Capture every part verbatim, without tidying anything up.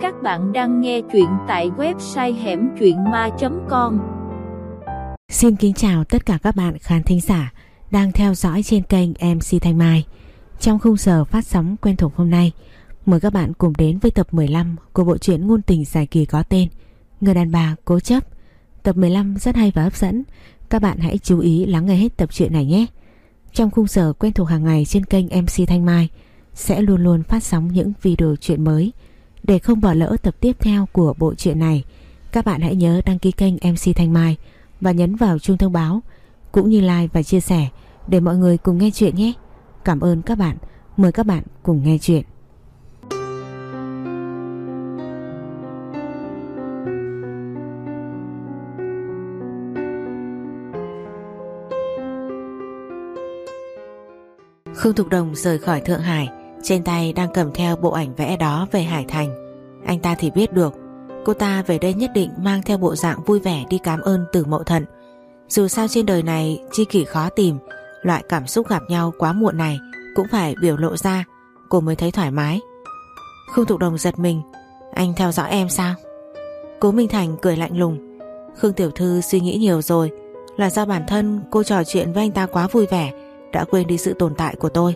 Các bạn đang nghe truyện tại website hẻm truyện ma chấm com. Xin kính chào tất cả các bạn khán thính giả đang theo dõi trên kênh em xê Thanh Mai. Trong khung giờ phát sóng quen thuộc hôm nay, mời các bạn cùng đến với tập mười lăm của bộ truyện ngôn tình dài kỳ có tên Người đàn bà cố chấp. Tập mười lăm rất hay và hấp dẫn, các bạn hãy chú ý lắng nghe hết tập truyện này nhé. Trong khung giờ quen thuộc hàng ngày trên kênh em xê Thanh Mai sẽ luôn luôn phát sóng những video truyện mới. Để không bỏ lỡ tập tiếp theo của bộ truyện này, các bạn hãy nhớ đăng ký kênh em xê Thanh Mai và nhấn vào chuông thông báo, cũng như like và chia sẻ để mọi người cùng nghe chuyện nhé. Cảm ơn các bạn. Mời các bạn cùng nghe chuyện. Khương Thục Đồng rời khỏi Thượng Hải, trên tay đang cầm theo bộ ảnh vẽ đó về Hải Thành. Anh ta thì biết được cô ta về đây nhất định mang theo bộ dạng vui vẻ đi cảm ơn Từ Mậu Thận. Dù sao trên đời này tri kỷ khó tìm, loại cảm xúc gặp nhau quá muộn này cũng phải biểu lộ ra, cô mới thấy thoải mái. Khương Thục Đồng giật mình. Anh theo dõi em sao? Cố Minh Thành cười lạnh lùng. Khương tiểu thư suy nghĩ nhiều rồi, là do bản thân cô trò chuyện với anh ta quá vui vẻ, đã quên đi sự tồn tại của tôi.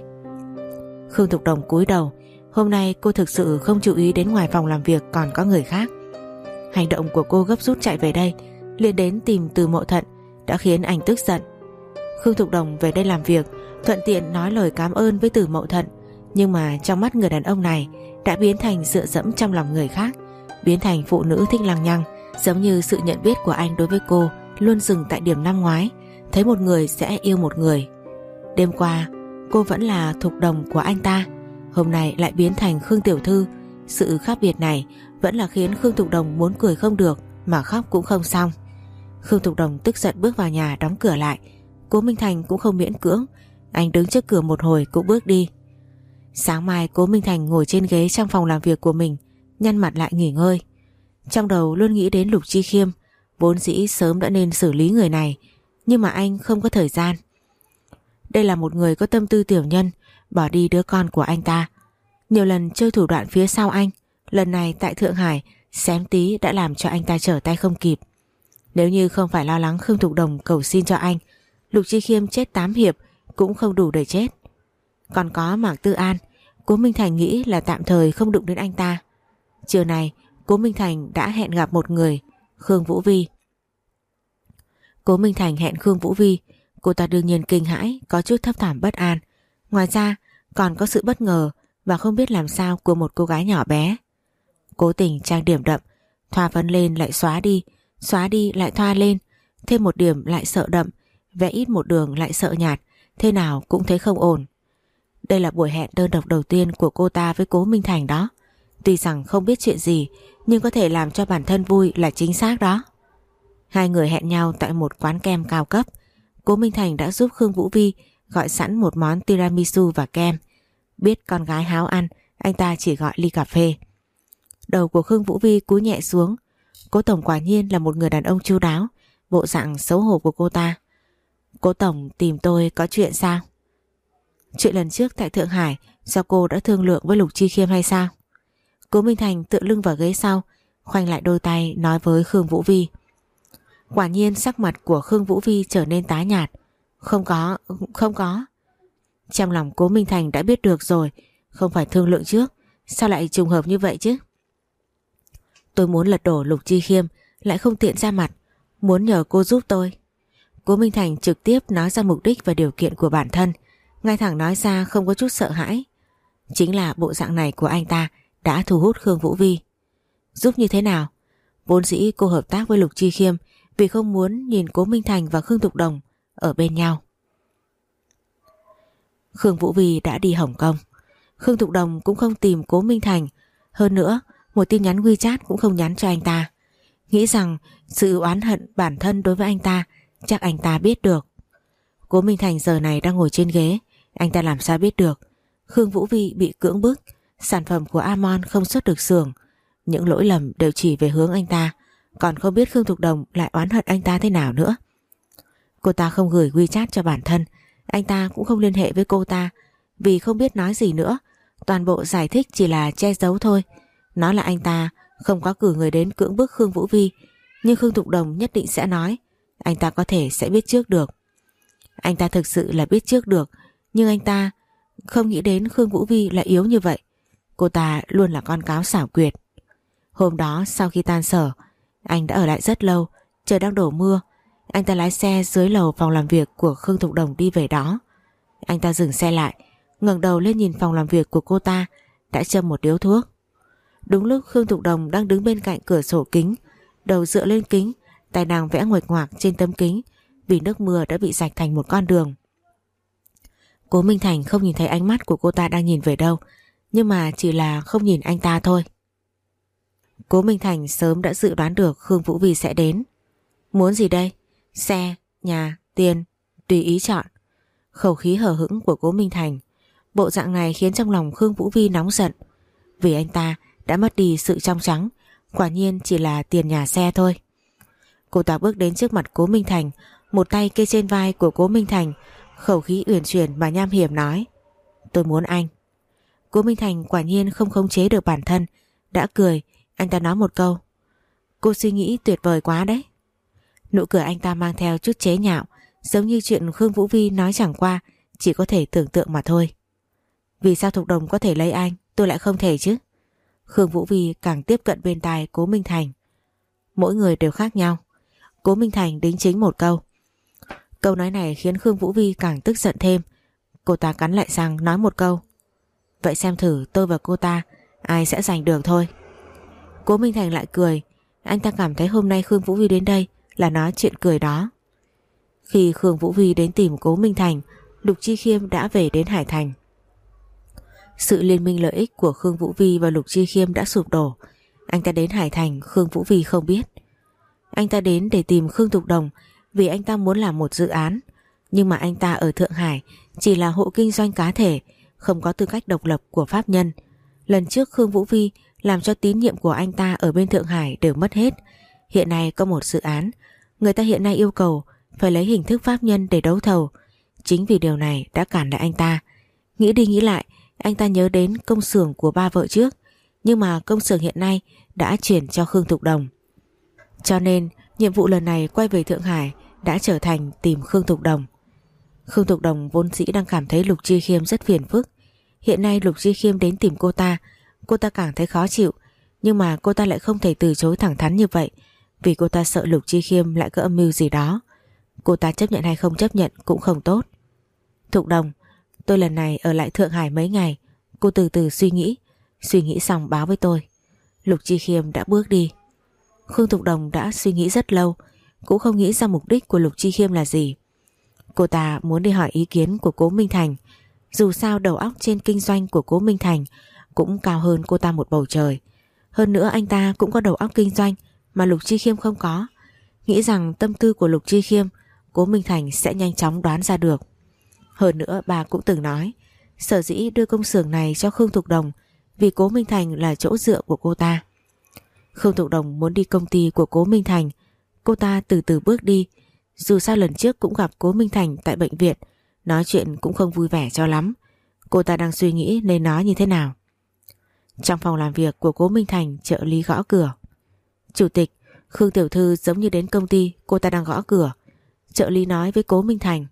Khương Thục Đồng cúi đầu. Hôm nay cô thực sự không chú ý đến ngoài phòng làm việc còn có người khác. Hành động của cô gấp rút chạy về đây, liền đến tìm Từ Mậu Thận, đã khiến anh tức giận. Khương Thục Đồng về đây làm việc, thuận tiện nói lời cảm ơn với Từ Mậu Thận, nhưng mà trong mắt người đàn ông này đã biến thành dựa dẫm trong lòng người khác, biến thành phụ nữ thích lăng nhăng, giống như sự nhận biết của anh đối với cô luôn dừng tại điểm năm ngoái, thấy một người sẽ yêu một người. Đêm qua cô vẫn là Thục Đồng của anh ta, hôm nay lại biến thành Khương tiểu thư. Sự khác biệt này vẫn là khiến Khương Thục Đồng muốn cười không được, mà khóc cũng không xong. Khương Thục Đồng tức giận bước vào nhà, đóng cửa lại. Cố Minh Thành cũng không miễn cưỡng, anh đứng trước cửa một hồi cũng bước đi. Sáng mai Cố Minh Thành ngồi trên ghế trong phòng làm việc của mình, nhăn mặt lại nghỉ ngơi. Trong đầu luôn nghĩ đến Lục Chi Khiêm, vốn dĩ sớm đã nên xử lý người này, nhưng mà anh không có thời gian. Đây là một người có tâm tư tiểu nhân, bỏ đi đứa con của anh ta. Nhiều lần chơi thủ đoạn phía sau anh, lần này tại Thượng Hải xém tí đã làm cho anh ta trở tay không kịp. Nếu như không phải lo lắng Khương Thục Đồng cầu xin cho anh, Lục Chi Khiêm chết tám hiệp cũng không đủ để chết. Còn có Mạc Tư An, Cố Minh Thành nghĩ là tạm thời không đụng đến anh ta. Trưa này Cố Minh Thành đã hẹn gặp một người, Khương Vũ Vi. Cố Minh Thành hẹn Khương Vũ Vi, cô ta đương nhiên kinh hãi, có chút thấp thỏm bất an. Ngoài ra còn có sự bất ngờ và không biết làm sao của một cô gái nhỏ bé. Cố tình trang điểm đậm, thoa phấn lên lại xóa đi, xóa đi lại thoa lên, thêm một điểm lại sợ đậm, vẽ ít một đường lại sợ nhạt, thế nào cũng thấy không ổn. Đây là buổi hẹn đơn độc đầu tiên của cô ta với Cố Minh Thành đó. Tuy rằng không biết chuyện gì, nhưng có thể làm cho bản thân vui là chính xác đó. Hai người hẹn nhau tại một quán kem cao cấp. Cố Minh Thành đã giúp Khương Vũ Vi gọi sẵn một món tiramisu và kem. Biết con gái háo ăn, anh ta chỉ gọi ly cà phê. Đầu của Khương Vũ Vi cúi nhẹ xuống. Cố Tổng quả nhiên là một người đàn ông chu đáo. Bộ dạng xấu hổ của cô ta. Cố Tổng tìm tôi có chuyện sao? Chuyện lần trước tại Thượng Hải do cô đã thương lượng với Lục Chi Khiêm hay sao? Cố Minh Thành tựa lưng vào ghế sau, khoanh lại đôi tay nói với Khương Vũ Vi. Quả nhiên sắc mặt của Khương Vũ Vi trở nên tái nhạt. Không có, không có. Trong lòng Cố Minh Thành đã biết được rồi, không phải thương lượng trước, sao lại trùng hợp như vậy chứ? Tôi muốn lật đổ Lục Chi Khiêm, lại không tiện ra mặt, muốn nhờ cô giúp tôi. Cố Minh Thành trực tiếp nói ra mục đích và điều kiện của bản thân, ngay thẳng nói ra không có chút sợ hãi. Chính là bộ dạng này của anh ta đã thu hút Khương Vũ Vi. Giúp như thế nào? Vốn dĩ cô hợp tác với Lục Chi Khiêm vì không muốn nhìn Cố Minh Thành và Khương Thục Đồng ở bên nhau. Khương Vũ Vi đã đi Hồng Kông. Khương Thục Đồng cũng không tìm Cố Minh Thành. Hơn nữa, một tin nhắn WeChat cũng không nhắn cho anh ta. Nghĩ rằng sự oán hận bản thân đối với anh ta chắc anh ta biết được. Cố Minh Thành giờ này đang ngồi trên ghế, anh ta làm sao biết được Khương Vũ Vi bị cưỡng bức, sản phẩm của Amon không xuất được xưởng. Những lỗi lầm đều chỉ về hướng anh ta, còn không biết Khương Thục Đồng lại oán hận anh ta thế nào nữa. Cô ta không gửi WeChat cho bản thân, anh ta cũng không liên hệ với cô ta vì không biết nói gì nữa. Toàn bộ giải thích chỉ là che giấu thôi. Nói là anh ta không có cử người đến cưỡng bức Khương Vũ Vi, nhưng Khương Thục Đồng nhất định sẽ nói anh ta có thể sẽ biết trước được. Anh ta thực sự là biết trước được, nhưng anh ta không nghĩ đến Khương Vũ Vi lại yếu như vậy. Cô ta luôn là con cáo xảo quyệt. Hôm đó sau khi tan sở, anh đã ở lại rất lâu. Trời đang đổ mưa, anh ta lái xe dưới lầu phòng làm việc của Khương Thục Đồng đi về đó. Anh ta dừng xe lại, ngẩng đầu lên nhìn phòng làm việc của cô ta đã châm một điếu thuốc. Đúng lúc Khương Thục Đồng đang đứng bên cạnh cửa sổ kính, đầu dựa lên kính, tay nàng vẽ nguệch ngoạc trên tấm kính, vì nước mưa đã bị rạch thành một con đường. Cố Minh Thành không nhìn thấy ánh mắt của cô ta đang nhìn về đâu, nhưng mà chỉ là không nhìn anh ta thôi. Cố Minh Thành sớm đã dự đoán được Khương Vũ Vi sẽ đến. Muốn gì đây? Xe, nhà, tiền, tùy ý chọn. Khẩu khí hờ hững của Cố Minh Thành, bộ dạng này khiến trong lòng Khương Vũ Vi nóng giận. Vì anh ta đã mất đi sự trong trắng, quả nhiên chỉ là tiền nhà xe thôi. Cô ta bước đến trước mặt Cố Minh Thành, một tay kê trên vai của Cố Minh Thành, khẩu khí uyển chuyển mà nham hiểm nói: Tôi muốn anh. Cố Minh Thành quả nhiên không khống chế được bản thân, đã cười. Anh ta nói một câu: Cô suy nghĩ tuyệt vời quá đấy. Nụ cười anh ta mang theo chút chế nhạo, giống như chuyện Khương Vũ Vi nói chẳng qua, chỉ có thể tưởng tượng mà thôi. Vì sao Thục Đồng có thể lấy anh, tôi lại không thể chứ? Khương Vũ Vi càng tiếp cận bên tai Cố Minh Thành. Mỗi người đều khác nhau. Cố Minh Thành đính chính một câu. Câu nói này khiến Khương Vũ Vi càng tức giận thêm. Cô ta cắn lại răng nói một câu: Vậy xem thử tôi và cô ta ai sẽ giành được thôi. Cố Minh Thành lại cười. Anh ta cảm thấy hôm nay Khương Vũ Vi đến đây là nói chuyện cười đó. Khi Khương Vũ Vi đến tìm Cố Minh Thành, Lục Chi Khiêm đã về đến Hải Thành. Sự liên minh lợi ích của Khương Vũ Vi và Lục Chi Khiêm đã sụp đổ. Anh ta đến Hải Thành, Khương Vũ Vi không biết. Anh ta đến để tìm Khương Thục Đồng vì anh ta muốn làm một dự án, nhưng mà anh ta ở Thượng Hải chỉ là hộ kinh doanh cá thể, không có tư cách độc lập của pháp nhân. Lần trước Khương Vũ Vi làm cho tín nhiệm của anh ta ở bên Thượng Hải đều mất hết. Hiện nay có một dự án, người ta hiện nay yêu cầu phải lấy hình thức pháp nhân để đấu thầu. Chính vì điều này đã cản lại anh ta. Nghĩ đi nghĩ lại, anh ta nhớ đến công xưởng của ba vợ trước, nhưng mà công xưởng hiện nay đã chuyển cho Khương Thục Đồng. Cho nên nhiệm vụ lần này quay về Thượng Hải đã trở thành tìm Khương Thục Đồng. Khương Thục Đồng vốn dĩ đang cảm thấy Lục Chi Khiêm rất phiền phức. Hiện nay Lục Chi Khiêm đến tìm cô ta, cô ta càng thấy khó chịu, nhưng mà cô ta lại không thể từ chối thẳng thắn như vậy, vì cô ta sợ Lục Chi Khiêm lại có âm mưu gì đó. Cô ta chấp nhận hay không chấp nhận cũng không tốt. Thục Đồng, tôi lần này ở lại Thượng Hải mấy ngày, cô từ từ suy nghĩ, suy nghĩ xong báo với tôi. Lục Chi Khiêm đã bước đi. Khương Thục Đồng đã suy nghĩ rất lâu, cũng không nghĩ ra mục đích của Lục Chi Khiêm là gì. Cô ta muốn đi hỏi ý kiến của Cố Minh Thành. Dù sao đầu óc trên kinh doanh của Cố Minh Thành cũng cao hơn cô ta một bầu trời. Hơn nữa anh ta cũng có đầu óc kinh doanh mà Lục Chi Khiêm không có. Nghĩ rằng tâm tư của Lục Chi Khiêm Cố Minh Thành sẽ nhanh chóng đoán ra được. Hơn nữa bà cũng từng nói sở dĩ đưa công xưởng này cho Khương Thục Đồng vì Cố Minh Thành là chỗ dựa của cô ta. Khương Thục Đồng muốn đi công ty của Cố Minh Thành. Cô ta từ từ bước đi. Dù sao lần trước cũng gặp Cố Minh Thành tại bệnh viện, nói chuyện cũng không vui vẻ cho lắm. Cô ta đang suy nghĩ nên nói như thế nào. Trong phòng làm việc của Cố Minh Thành, trợ lý gõ cửa. Chủ tịch, Khương tiểu thư giống như đến công ty, cô ta đang gõ cửa. Trợ lý nói với Cố Minh Thành.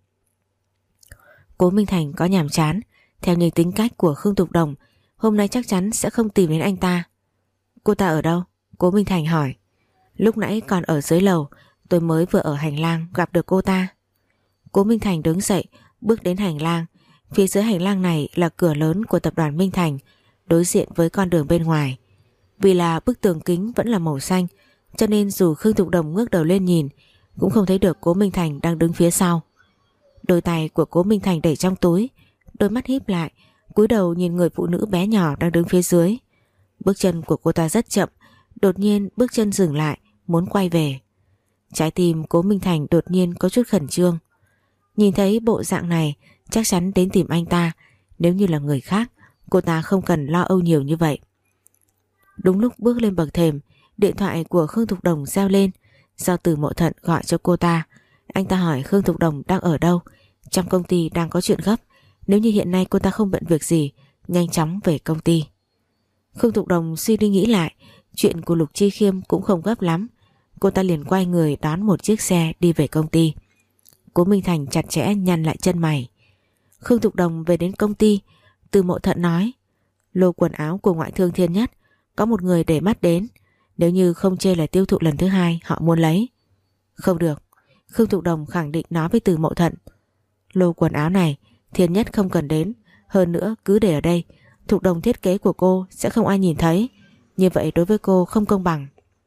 Cố Minh Thành có nhàm chán. Theo như tính cách của Khương Thục Đồng, hôm nay chắc chắn sẽ không tìm đến anh ta. Cô ta ở đâu? Cố Minh Thành hỏi. Lúc nãy còn ở dưới lầu, tôi mới vừa ở hành lang gặp được cô ta. Cố Minh Thành đứng dậy, bước đến hành lang. Phía dưới hành lang này là cửa lớn của tập đoàn Minh Thành, đối diện với con đường bên ngoài. Vì là bức tường kính vẫn là màu xanh, cho nên dù Khương Thục Đồng ngước đầu lên nhìn, cũng không thấy được Cố Minh Thành đang đứng phía sau. Đôi tay của Cố Minh Thành để trong túi, đôi mắt híp lại, cúi đầu nhìn người phụ nữ bé nhỏ đang đứng phía dưới. Bước chân của cô ta rất chậm, đột nhiên bước chân dừng lại, muốn quay về. Trái tim Cố Minh Thành đột nhiên có chút khẩn trương. Nhìn thấy bộ dạng này, chắc chắn đến tìm anh ta. Nếu như là người khác, cô ta không cần lo âu nhiều như vậy. Đúng lúc bước lên bậc thềm, điện thoại của Khương Thục Đồng reo lên. Do Từ Mộ Thận gọi cho cô ta. Anh ta hỏi Khương Thục Đồng đang ở đâu. Trong công ty đang có chuyện gấp. Nếu như hiện nay cô ta không bận việc gì, nhanh chóng về công ty. Khương Thục Đồng suy đi nghĩ lại, chuyện của Lục Chi Khiêm cũng không gấp lắm. Cô ta liền quay người đón một chiếc xe đi về công ty. Cố Minh Thành chặt chẽ nhăn lại chân mày. Khương Thục Đồng về đến công ty, Từ Mộ Thận nói: lô quần áo của ngoại thương Thiên Nhất có một người để mắt đến, nếu như không chê là tiêu thụ lần thứ hai họ muốn lấy. Không được, Khương Thục Đồng khẳng định nói với Từ Mộ Thận. Lô quần áo này Thiên Nhất không cần đến, hơn nữa cứ để ở đây, Thục Đồng thiết kế của cô sẽ không ai nhìn thấy, như vậy đối với cô không công bằng.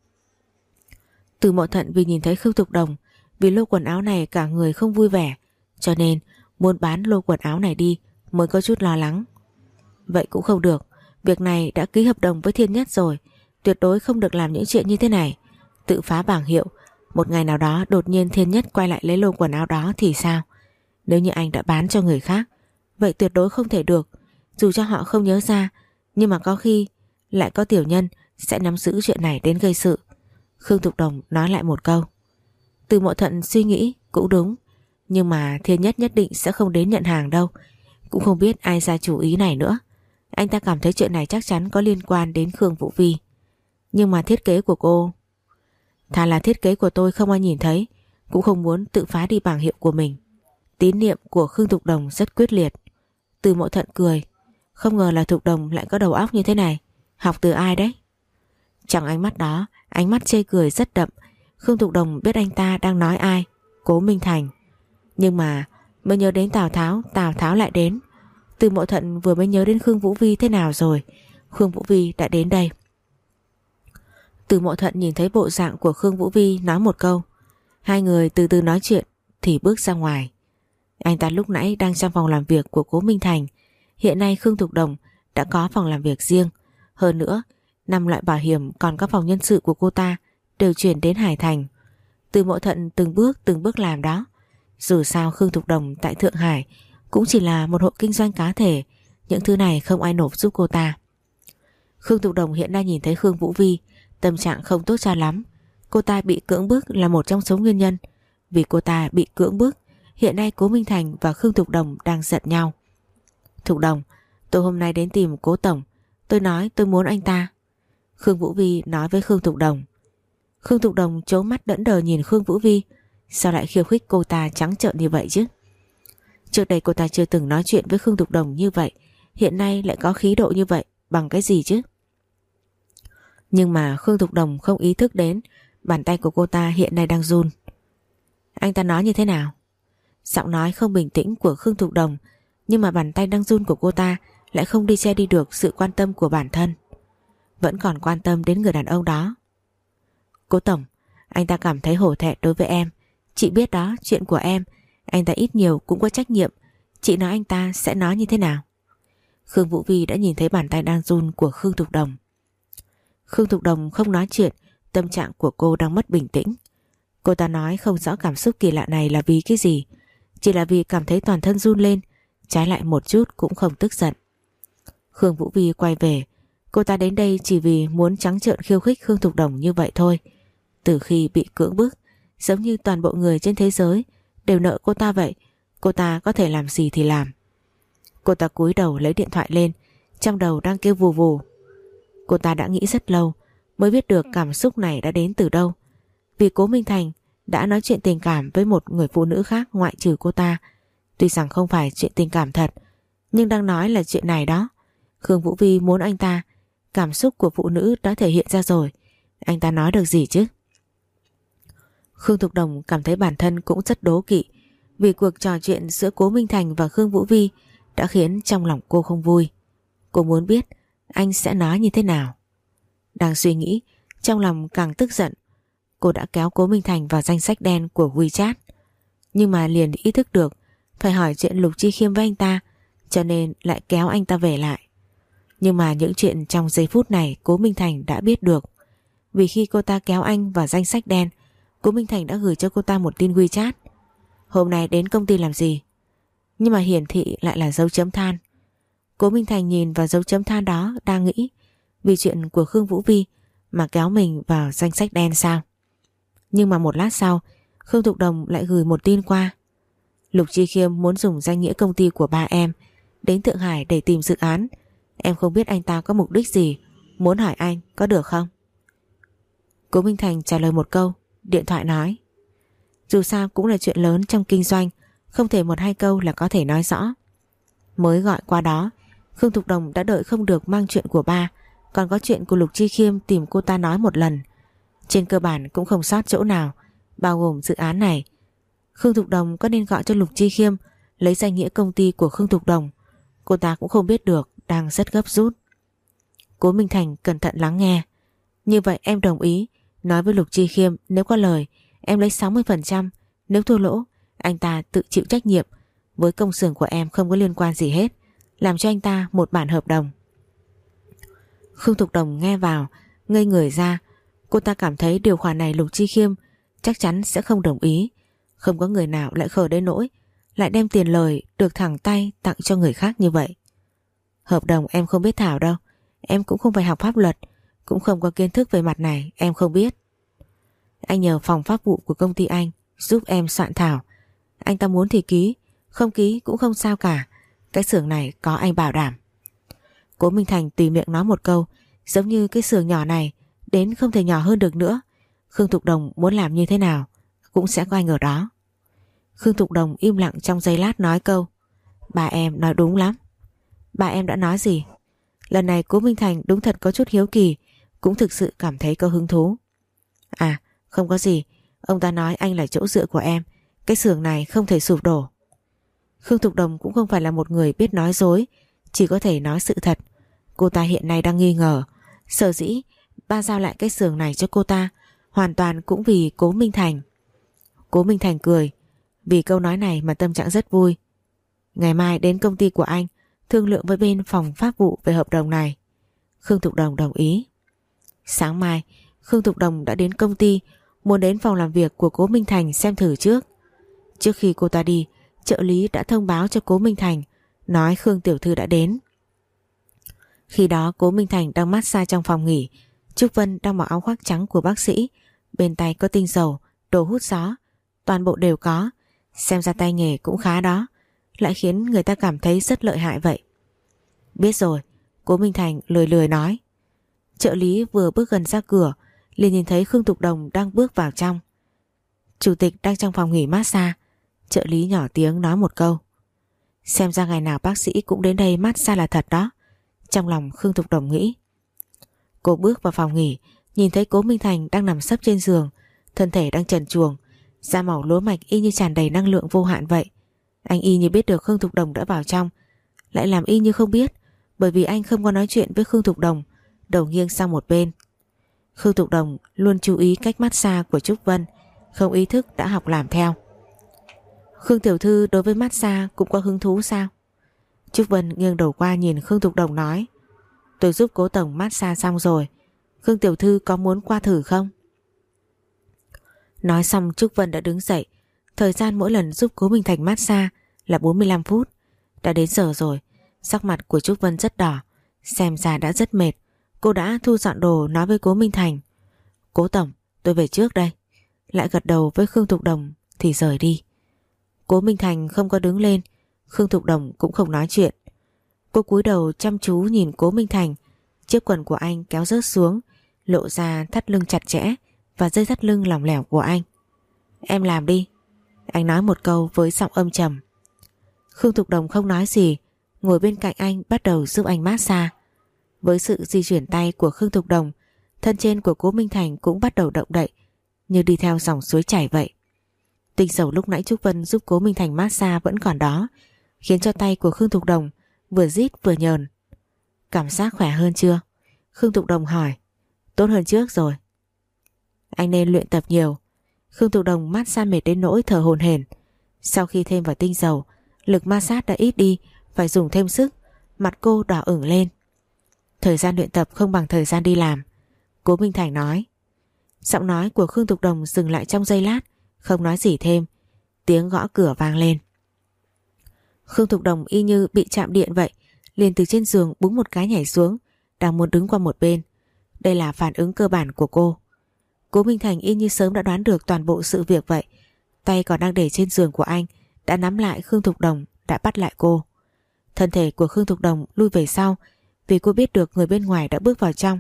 Từ Mộ Thận vì nhìn thấy Khương Thục Đồng vì lô quần áo này cả người không vui vẻ, cho nên muốn bán lô quần áo này đi mới có chút lo lắng. Vậy cũng không được, việc này đã ký hợp đồng với Thiên Nhất rồi, tuyệt đối không được làm những chuyện như thế này. Tự phá bảng hiệu, một ngày nào đó đột nhiên Thiên Nhất quay lại lấy lô quần áo đó thì sao? Nếu như anh đã bán cho người khác, vậy tuyệt đối không thể được. Dù cho họ không nhớ ra, nhưng mà có khi lại có tiểu nhân sẽ nắm giữ chuyện này đến gây sự. Khương Thục Đồng nói lại một câu. Từ Mộ Thận suy nghĩ cũng đúng, nhưng mà Thiên Nhất nhất định sẽ không đến nhận hàng đâu. Cũng không biết ai ra chủ ý này nữa. Anh ta cảm thấy chuyện này chắc chắn có liên quan đến Khương Vũ Vi. Nhưng mà thiết kế của cô, thà là thiết kế của tôi không ai nhìn thấy, cũng không muốn tự phá đi bảng hiệu của mình. Tín niệm của Khương Thục Đồng rất quyết liệt. Từ Mộ Thận cười. Không ngờ là Thục Đồng lại có đầu óc như thế này. Học từ ai đấy? Trong ánh mắt đó, ánh mắt chê cười rất đậm. Khương Thục Đồng biết anh ta đang nói ai, Cố Minh Thành. Nhưng mà mới nhớ đến Tào Tháo, Tào Tháo lại đến. Từ Mộ Thận vừa mới nhớ đến Khương Vũ Vi thế nào rồi, Khương Vũ Vi đã đến đây. Từ Mộ Thận nhìn thấy bộ dạng của Khương Vũ Vi, nói một câu. Hai người từ từ nói chuyện thì bước ra ngoài. Anh ta lúc nãy đang trong phòng làm việc của Cố Minh Thành. Hiện nay Khương Thục Đồng đã có phòng làm việc riêng. Hơn nữa, năm loại bảo hiểm còn có phòng nhân sự của cô ta đều chuyển đến Hải Thành. Từ Mộ Thận từng bước từng bước làm đó. Dù sao Khương Thục Đồng tại Thượng Hải cũng chỉ là một hộ kinh doanh cá thể, những thứ này không ai nộp giúp cô ta. Khương Thục Đồng hiện nay nhìn thấy Khương Vũ Vi, tâm trạng không tốt cho lắm. Cô ta bị cưỡng bức là một trong số nguyên nhân. Vì cô ta bị cưỡng bức, hiện nay Cố Minh Thành và Khương Thục Đồng đang giận nhau. Thục Đồng, tôi hôm nay đến tìm Cố Tổng, tôi nói tôi muốn anh ta. Khương Vũ Vi nói với Khương Thục Đồng. Khương Thục Đồng trố mắt đẫn đờ nhìn Khương Vũ Vi. Sao lại khiêu khích cô ta trắng trợn như vậy chứ? Trước đây cô ta chưa từng nói chuyện với Khương Thục Đồng như vậy, hiện nay lại có khí độ như vậy, bằng cái gì chứ? Nhưng mà Khương Thục Đồng không ý thức đến bàn tay của cô ta hiện nay đang run. Anh ta nói như thế nào? Giọng nói không bình tĩnh của Khương Thục Đồng, nhưng mà bàn tay đang run của cô ta lại không đi che đi được sự quan tâm của bản thân. Vẫn còn quan tâm đến người đàn ông đó. Cố Tổng, anh ta cảm thấy hổ thẹn đối với em. Chị biết đó, chuyện của em anh ta ít nhiều cũng có trách nhiệm. Chị nói anh ta sẽ nói như thế nào? Khương Vũ Vi đã nhìn thấy bàn tay đang run của Khương Thục Đồng. Khương Thục Đồng không nói chuyện, tâm trạng của cô đang mất bình tĩnh. Cô ta nói không rõ cảm xúc kỳ lạ này là vì cái gì, chỉ là vì cảm thấy toàn thân run lên, trái lại một chút cũng không tức giận. Khương Vũ Vi quay về. Cô ta đến đây chỉ vì muốn trắng trợn khiêu khích Khương Thục Đồng như vậy thôi. Từ khi bị cưỡng bức, giống như toàn bộ người trên thế giới đều nợ cô ta vậy, cô ta có thể làm gì thì làm. Cô ta cúi đầu lấy điện thoại lên, trong đầu đang kêu vù vù. Cô ta đã nghĩ rất lâu mới biết được cảm xúc này đã đến từ đâu. Vì Cố Minh Thành đã nói chuyện tình cảm với một người phụ nữ khác ngoại trừ cô ta. Tuy rằng không phải chuyện tình cảm thật, nhưng đang nói là chuyện này đó. Khương Vũ Vi muốn anh ta, cảm xúc của phụ nữ đã thể hiện ra rồi, anh ta nói được gì chứ? Khương Thục Đồng cảm thấy bản thân cũng rất đố kỵ, vì cuộc trò chuyện giữa Cố Minh Thành và Khương Vũ Vi đã khiến trong lòng cô không vui. Cô muốn biết anh sẽ nói như thế nào. Đang suy nghĩ, trong lòng càng tức giận. Cô đã kéo Cố Minh Thành vào danh sách đen của WeChat, nhưng mà liền ý thức được phải hỏi chuyện Lục Chi Khiêm với anh ta, cho nên lại kéo anh ta về lại. Nhưng mà những chuyện trong giây phút này Cố Minh Thành đã biết được. Vì khi cô ta kéo anh vào danh sách đen, Cố Minh Thành đã gửi cho cô ta một tin WeChat. Hôm nay đến công ty làm gì? Nhưng mà hiển thị lại là dấu chấm than. Cố Minh Thành nhìn vào dấu chấm than đó, đang nghĩ vì chuyện của Khương Vũ Vi mà kéo mình vào danh sách đen sao? Nhưng mà một lát sau, Khương Thục Đồng lại gửi một tin qua. Lục Chi Khiêm muốn dùng danh nghĩa công ty của ba em đến Thượng Hải để tìm dự án. Em không biết anh ta có mục đích gì, muốn hỏi anh có được không? Cố Minh Thành trả lời một câu, điện thoại nói: dù sao cũng là chuyện lớn trong kinh doanh, không thể một hai câu là có thể nói rõ. Mới gọi qua đó, Khương Thục Đồng đã đợi không được mang chuyện của ba, còn có chuyện của Lục Chi Khiêm tìm cô ta nói một lần. Trên cơ bản cũng không sót chỗ nào, bao gồm dự án này. Khương Thục Đồng có nên gọi cho Lục Chi Khiêm lấy danh nghĩa công ty của Khương Thục Đồng, cô ta cũng không biết được, đang rất gấp rút. Cố Minh Thành cẩn thận lắng nghe. Như vậy em đồng ý nói với Lục Chi Khiêm, nếu có lời em lấy sáu mươi phần trăm, nếu thua lỗ anh ta tự chịu trách nhiệm, với công xưởng của em không có liên quan gì hết, làm cho anh ta một bản hợp đồng. Khương Thục Đồng nghe vào ngây người ra. Cô ta cảm thấy điều khoản này Lục Chi Khiêm chắc chắn sẽ không đồng ý. Không có người nào lại khờ đến nỗi lại đem tiền lời được thẳng tay tặng cho người khác như vậy. Hợp đồng em không biết thảo đâu, em cũng không phải học pháp luật, cũng không có kiến thức về mặt này, em không biết. Anh nhờ phòng pháp vụ của công ty anh giúp em soạn thảo. Anh ta muốn thì ký, không ký cũng không sao cả, cái xưởng này có anh bảo đảm. Cố Minh Thành tùy miệng nói một câu, giống như cái xưởng nhỏ này đến không thể nhỏ hơn được nữa. Khương Thục Đồng muốn làm như thế nào cũng sẽ có anh ở đó. Khương Thục Đồng im lặng trong giây lát nói câu: bà em nói đúng lắm. Bà em đã nói gì? Lần này Cố Minh Thành đúng thật có chút hiếu kỳ, cũng thực sự cảm thấy có hứng thú. À không có gì, ông ta nói anh là chỗ dựa của em, cái xưởng này không thể sụp đổ. Khương Thục Đồng cũng không phải là một người biết nói dối, chỉ có thể nói sự thật. Cô ta hiện nay đang nghi ngờ, sở dĩ ba giao lại cái xưởng này cho cô ta hoàn toàn cũng vì Cố Minh Thành. Cố Minh Thành cười, vì câu nói này mà tâm trạng rất vui. Ngày mai đến công ty của anh thương lượng với bên phòng pháp vụ về hợp đồng này. Khương Thục Đồng đồng ý. Sáng mai Khương Thục Đồng đã đến công ty, muốn đến phòng làm việc của Cố Minh Thành xem thử trước. Trước khi cô ta đi, trợ lý đã thông báo cho Cố Minh Thành, nói Khương tiểu thư đã đến. Khi đó Cố Minh Thành đang massage trong phòng nghỉ, Trúc Vân đang mặc áo khoác trắng của bác sĩ, bên tay có tinh dầu, đồ hút gió, toàn bộ đều có, xem ra tay nghề cũng khá đó, lại khiến người ta cảm thấy rất lợi hại vậy. Biết rồi, Cố Minh Thành lười lười nói. Trợ lý vừa bước gần ra cửa liền nhìn thấy Khương Thục Đồng đang bước vào trong. Chủ tịch đang trong phòng nghỉ massage. Trợ lý nhỏ tiếng nói một câu. Xem ra ngày nào bác sĩ cũng đến đây massage là thật đó. Trong lòng Khương Thục Đồng nghĩ. Cô bước vào phòng nghỉ, nhìn thấy Cố Minh Thành đang nằm sấp trên giường, thân thể đang trần truồng, da màu lúa mạch y như tràn đầy năng lượng vô hạn vậy. Anh y như biết được Khương Thục Đồng đã vào trong, lại làm y như không biết, bởi vì anh không có nói chuyện với Khương Thục Đồng, đầu nghiêng sang một bên. Khương Thục Đồng luôn chú ý cách massage của Trúc Vân, không ý thức đã học làm theo. Khương tiểu thư đối với massage cũng có hứng thú sao? Trúc Vân nghiêng đầu qua nhìn Khương Thục Đồng nói. Tôi giúp Cố tổng massage xong rồi, Khương tiểu thư có muốn qua thử không? Nói xong Trúc Vân đã đứng dậy. Thời gian mỗi lần giúp Cố Minh Thành massage là bốn mươi lăm phút. Đã đến giờ rồi. Sắc mặt của Trúc Vân rất đỏ, xem ra đã rất mệt. Cô đã thu dọn đồ nói với Cố Minh Thành. Cố tổng, tôi về trước đây. Lại gật đầu với Khương Thục Đồng thì rời đi. Cố Minh Thành không có đứng lên, Khương Thục Đồng cũng không nói chuyện. Cô cúi đầu chăm chú nhìn Cố Minh Thành. Chiếc quần của anh kéo rớt xuống, lộ ra thắt lưng chặt chẽ và dây thắt lưng lỏng lẻo của anh. Em làm đi, anh nói một câu với giọng âm trầm. Khương Thục Đồng không nói gì, ngồi bên cạnh anh bắt đầu giúp anh massage. Với sự di chuyển tay của Khương Thục Đồng, thân trên của Cố Minh Thành cũng bắt đầu động đậy, như đi theo dòng suối chảy vậy. Tinh dầu lúc nãy Trúc Vân giúp Cố Minh Thành massage vẫn còn đó, khiến cho tay của Khương Thục Đồng vừa rít vừa nhờn. Cảm giác khỏe hơn chưa? Khương Thục Đồng hỏi. Tốt hơn trước rồi. Anh nên luyện tập nhiều. Khương Thục Đồng massage mệt đến nỗi thở hổn hển. Sau khi thêm vào tinh dầu, lực massage đã ít đi, phải dùng thêm sức. Mặt cô đỏ ửng lên. Thời gian luyện tập không bằng thời gian đi làm, Cố Minh Thành nói. Giọng nói của Khương Thục Đồng dừng lại trong giây lát, không nói gì thêm. Tiếng gõ cửa vang lên. Khương Thục Đồng y như bị chạm điện vậy, liền từ trên giường búng một cái nhảy xuống, đang muốn đứng qua một bên. Đây là phản ứng cơ bản của cô. Cố Minh Thành y như sớm đã đoán được toàn bộ sự việc vậy. Tay còn đang để trên giường của anh đã nắm lại Khương Thục Đồng, đã bắt lại cô. Thân thể của Khương Thục Đồng lui về sau, vì cô biết được người bên ngoài đã bước vào trong,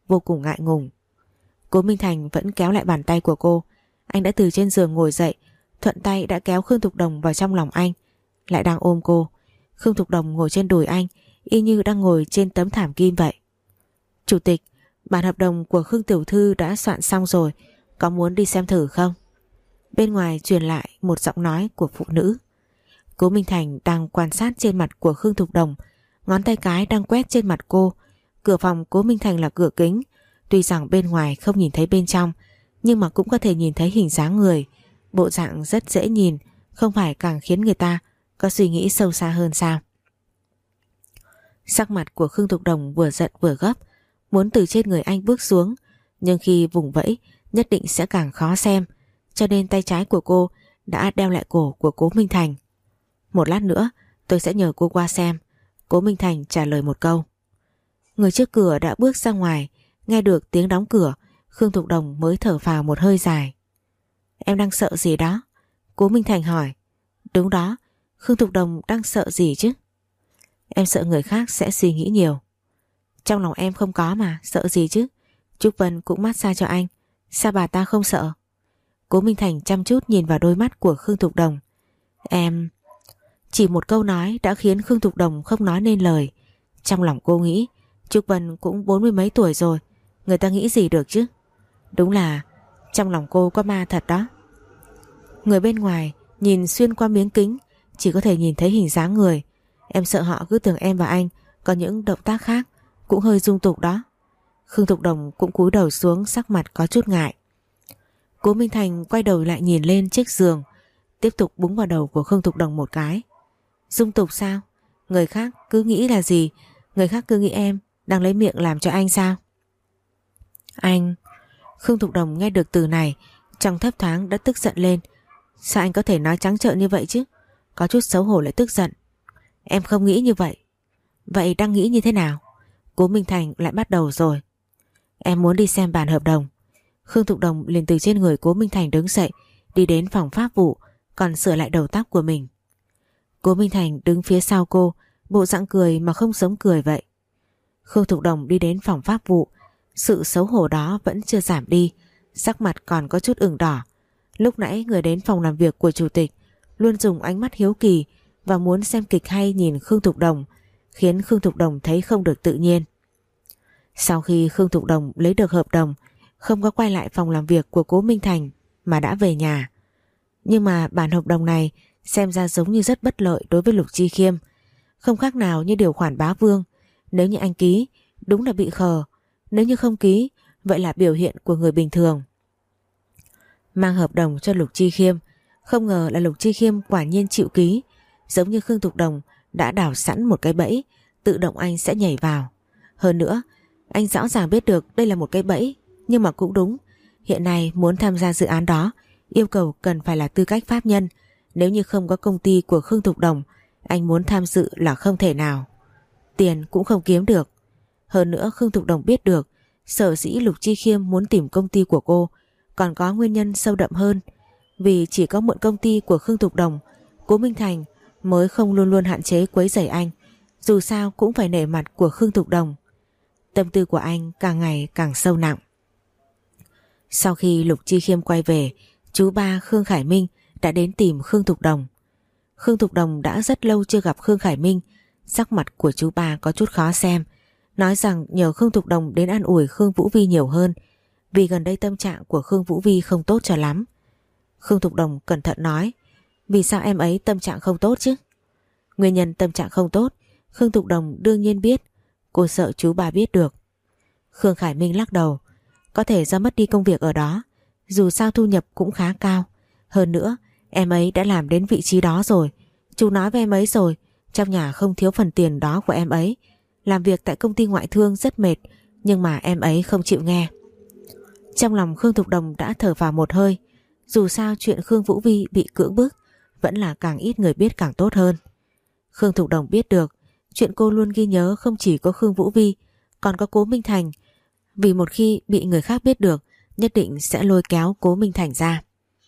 vô cùng ngại ngùng. Cố Minh Thành vẫn kéo lại bàn tay của cô. Anh đã từ trên giường ngồi dậy, thuận tay đã kéo Khương Thục Đồng vào trong lòng anh, lại đang ôm cô. Khương Thục Đồng ngồi trên đùi anh, y như đang ngồi trên tấm thảm kim vậy. Chủ tịch, bản hợp đồng của Khương tiểu thư đã soạn xong rồi, có muốn đi xem thử không? Bên ngoài truyền lại một giọng nói của phụ nữ. Cố Minh Thành đang quan sát trên mặt của Khương Thục Đồng, ngón tay cái đang quét trên mặt cô. Cửa phòng Cố Minh Thành là cửa kính, tuy rằng bên ngoài không nhìn thấy bên trong, nhưng mà cũng có thể nhìn thấy hình dáng người. Bộ dạng rất dễ nhìn, không phải càng khiến người ta có suy nghĩ sâu xa hơn sao? Sắc mặt của Khương Thục Đồng vừa giận vừa gấp, muốn từ trên người anh bước xuống, nhưng khi vùng vẫy nhất định sẽ càng khó xem, cho nên tay trái của cô đã đeo lại cổ của Cố Minh Thành. Một lát nữa tôi sẽ nhờ cô qua xem. Cố Minh Thành trả lời một câu. Người trước cửa đã bước ra ngoài. Nghe được tiếng đóng cửa, Khương Thục Đồng mới thở phào một hơi dài. Em đang sợ gì đó? Cố Minh Thành hỏi. Đúng đó, Khương Thục Đồng đang sợ gì chứ? Em sợ người khác sẽ suy nghĩ nhiều. Trong lòng em không có mà, sợ gì chứ? Trúc Vân cũng massage cho anh, sao bà ta không sợ? Cố Minh Thành chăm chút nhìn vào đôi mắt của Khương Thục Đồng. Em... Chỉ một câu nói đã khiến Khương Thục Đồng không nói nên lời. Trong lòng cô nghĩ Trúc Vân cũng bốn mươi mấy tuổi rồi, người ta nghĩ gì được chứ? Đúng là trong lòng cô có ma thật đó. Người bên ngoài nhìn xuyên qua miếng kính chỉ có thể nhìn thấy hình dáng người. Em sợ họ cứ tưởng em và anh có những động tác khác, cũng hơi dung tục đó. Khương Thục Đồng cũng cúi đầu xuống, sắc mặt có chút ngại. Cố Minh Thành quay đầu lại nhìn lên chiếc giường, tiếp tục búng vào đầu của Khương Thục Đồng một cái. Dung tục sao? Người khác cứ nghĩ là gì? Người khác cứ nghĩ em đang lấy miệng làm cho anh sao? Anh... Khương Thục Đồng nghe được từ này, trong thấp thoáng đã tức giận lên. Sao anh có thể nói trắng trợn như vậy chứ? Có chút xấu hổ lại tức giận. Em không nghĩ như vậy. Vậy đang nghĩ như thế nào? Cố Minh Thành lại bắt đầu rồi. Em muốn đi xem bản hợp đồng. Khương Thục Đồng liền từ trên người Cố Minh Thành đứng dậy, đi đến phòng pháp vụ, còn sửa lại đầu tóc của mình. Cố Minh Thành đứng phía sau cô, bộ dạng cười mà không giống cười vậy. Khương Thục Đồng đi đến phòng pháp vụ, sự xấu hổ đó vẫn chưa giảm đi, sắc mặt còn có chút ửng đỏ. Lúc nãy người đến phòng làm việc của chủ tịch luôn dùng ánh mắt hiếu kỳ và muốn xem kịch hay nhìn Khương Thục Đồng, khiến Khương Thục Đồng thấy không được tự nhiên. Sau khi Khương Thục Đồng lấy được hợp đồng, không có quay lại phòng làm việc của Cố Minh Thành mà đã về nhà. Nhưng mà bản hợp đồng này xem ra giống như rất bất lợi đối với Lục Chi Khiêm, không khác nào như điều khoản bá vương. Nếu như anh ký, đúng là bị khờ. Nếu như không ký, vậy là biểu hiện của người bình thường. Mang hợp đồng cho Lục Chi Khiêm, không ngờ là Lục Chi Khiêm quả nhiên chịu ký. Giống như Khương Thục Đồng đã đào sẵn một cái bẫy, tự động anh sẽ nhảy vào. Hơn nữa, anh rõ ràng biết được đây là một cái bẫy, nhưng mà cũng đúng. Hiện nay muốn tham gia dự án đó, yêu cầu cần phải là tư cách pháp nhân. Nếu như không có công ty của Khương Thục Đồng, anh muốn tham dự là không thể nào. Tiền cũng không kiếm được. Hơn nữa Khương Thục Đồng biết được sở dĩ Lục Chi Khiêm muốn tìm công ty của cô còn có nguyên nhân sâu đậm hơn. Vì chỉ có mượn công ty của Khương Thục Đồng, Cố Minh Thành mới không luôn luôn hạn chế quấy rầy anh. Dù sao cũng phải nể mặt của Khương Thục Đồng. Tâm tư của anh càng ngày càng sâu nặng. Sau khi Lục Chi Khiêm quay về, chú ba Khương Khải Minh đã đến tìm Khương Thục Đồng. Khương Thục Đồng đã rất lâu chưa gặp Khương Khải Minh, sắc mặt của chú ba có chút khó xem, nói rằng nhờ Khương Thục Đồng đến an ủi Khương Vũ Vi nhiều hơn, vì gần đây tâm trạng của Khương Vũ Vi không tốt cho lắm. Khương Thục Đồng cẩn thận nói, vì sao em ấy tâm trạng không tốt chứ? Nguyên nhân tâm trạng không tốt, Khương Thục Đồng đương nhiên biết, cô sợ chú ba biết được. Khương Khải Minh lắc đầu, có thể do mất đi công việc ở đó, dù sao thu nhập cũng khá cao. Hơn nữa, em ấy đã làm đến vị trí đó rồi. Chú nói với em ấy rồi, trong nhà không thiếu phần tiền đó của em ấy. Làm việc tại công ty ngoại thương rất mệt, nhưng mà em ấy không chịu nghe. Trong lòng Khương Thục Đồng đã thở vào một hơi. Dù sao chuyện Khương Vũ Vi bị cưỡng bức vẫn là càng ít người biết càng tốt hơn. Khương Thục Đồng biết được chuyện cô luôn ghi nhớ không chỉ có Khương Vũ Vi, còn có Cố Minh Thành. Vì một khi bị người khác biết được, nhất định sẽ lôi kéo Cố Minh Thành ra.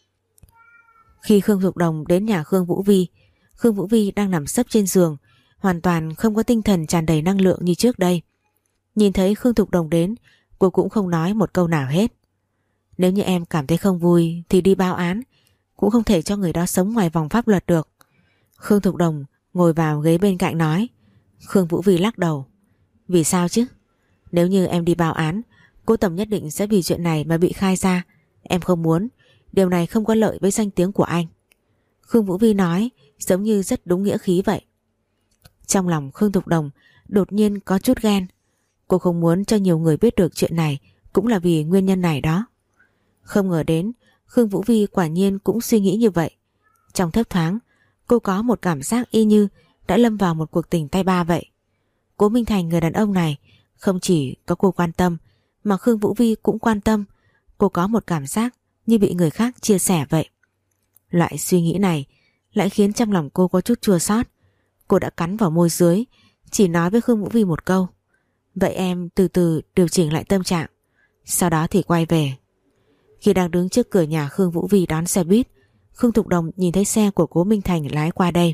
Khi Khương Thục Đồng đến nhà Khương Vũ Vi, Khương Vũ Vi đang nằm sấp trên giường, hoàn toàn không có tinh thần tràn đầy năng lượng như trước đây. Nhìn thấy Khương Thục Đồng đến, Cô cũng không nói một câu nào hết. Nếu như em cảm thấy không vui thì đi báo án, cũng không thể cho người đó sống ngoài vòng pháp luật được. Khương Thục Đồng ngồi vào ghế bên cạnh nói. Khương Vũ Vi lắc đầu. Vì sao chứ? Nếu như em đi báo án, cô Tổng nhất định sẽ vì chuyện này mà bị khai ra. Em không muốn. Điều này không có lợi với danh tiếng của anh. Khương Vũ Vi nói giống như rất đúng nghĩa khí vậy. Trong lòng Khương Thục Đồng đột nhiên có chút ghen. Cô không muốn cho nhiều người biết được chuyện này, cũng là vì nguyên nhân này đó. Không ngờ đến Khương Vũ Vi quả nhiên cũng suy nghĩ như vậy. Trong thấp thoáng cô có một cảm giác y như đã lâm vào một cuộc tình tay ba vậy. Cố Minh Thành, người đàn ông này, không chỉ có cô quan tâm mà Khương Vũ Vi cũng quan tâm. Cô có một cảm giác như bị người khác chia sẻ vậy. Loại suy nghĩ này lại khiến trong lòng cô có chút chua xót. Cô đã cắn vào môi dưới, chỉ nói với Khương Vũ Vi một câu. Vậy em từ từ điều chỉnh lại tâm trạng. Sau đó thì quay về. Khi đang đứng trước cửa nhà Khương Vũ Vi đón xe buýt, Khương Thục Đồng nhìn thấy xe của Cố Minh Thành lái qua đây.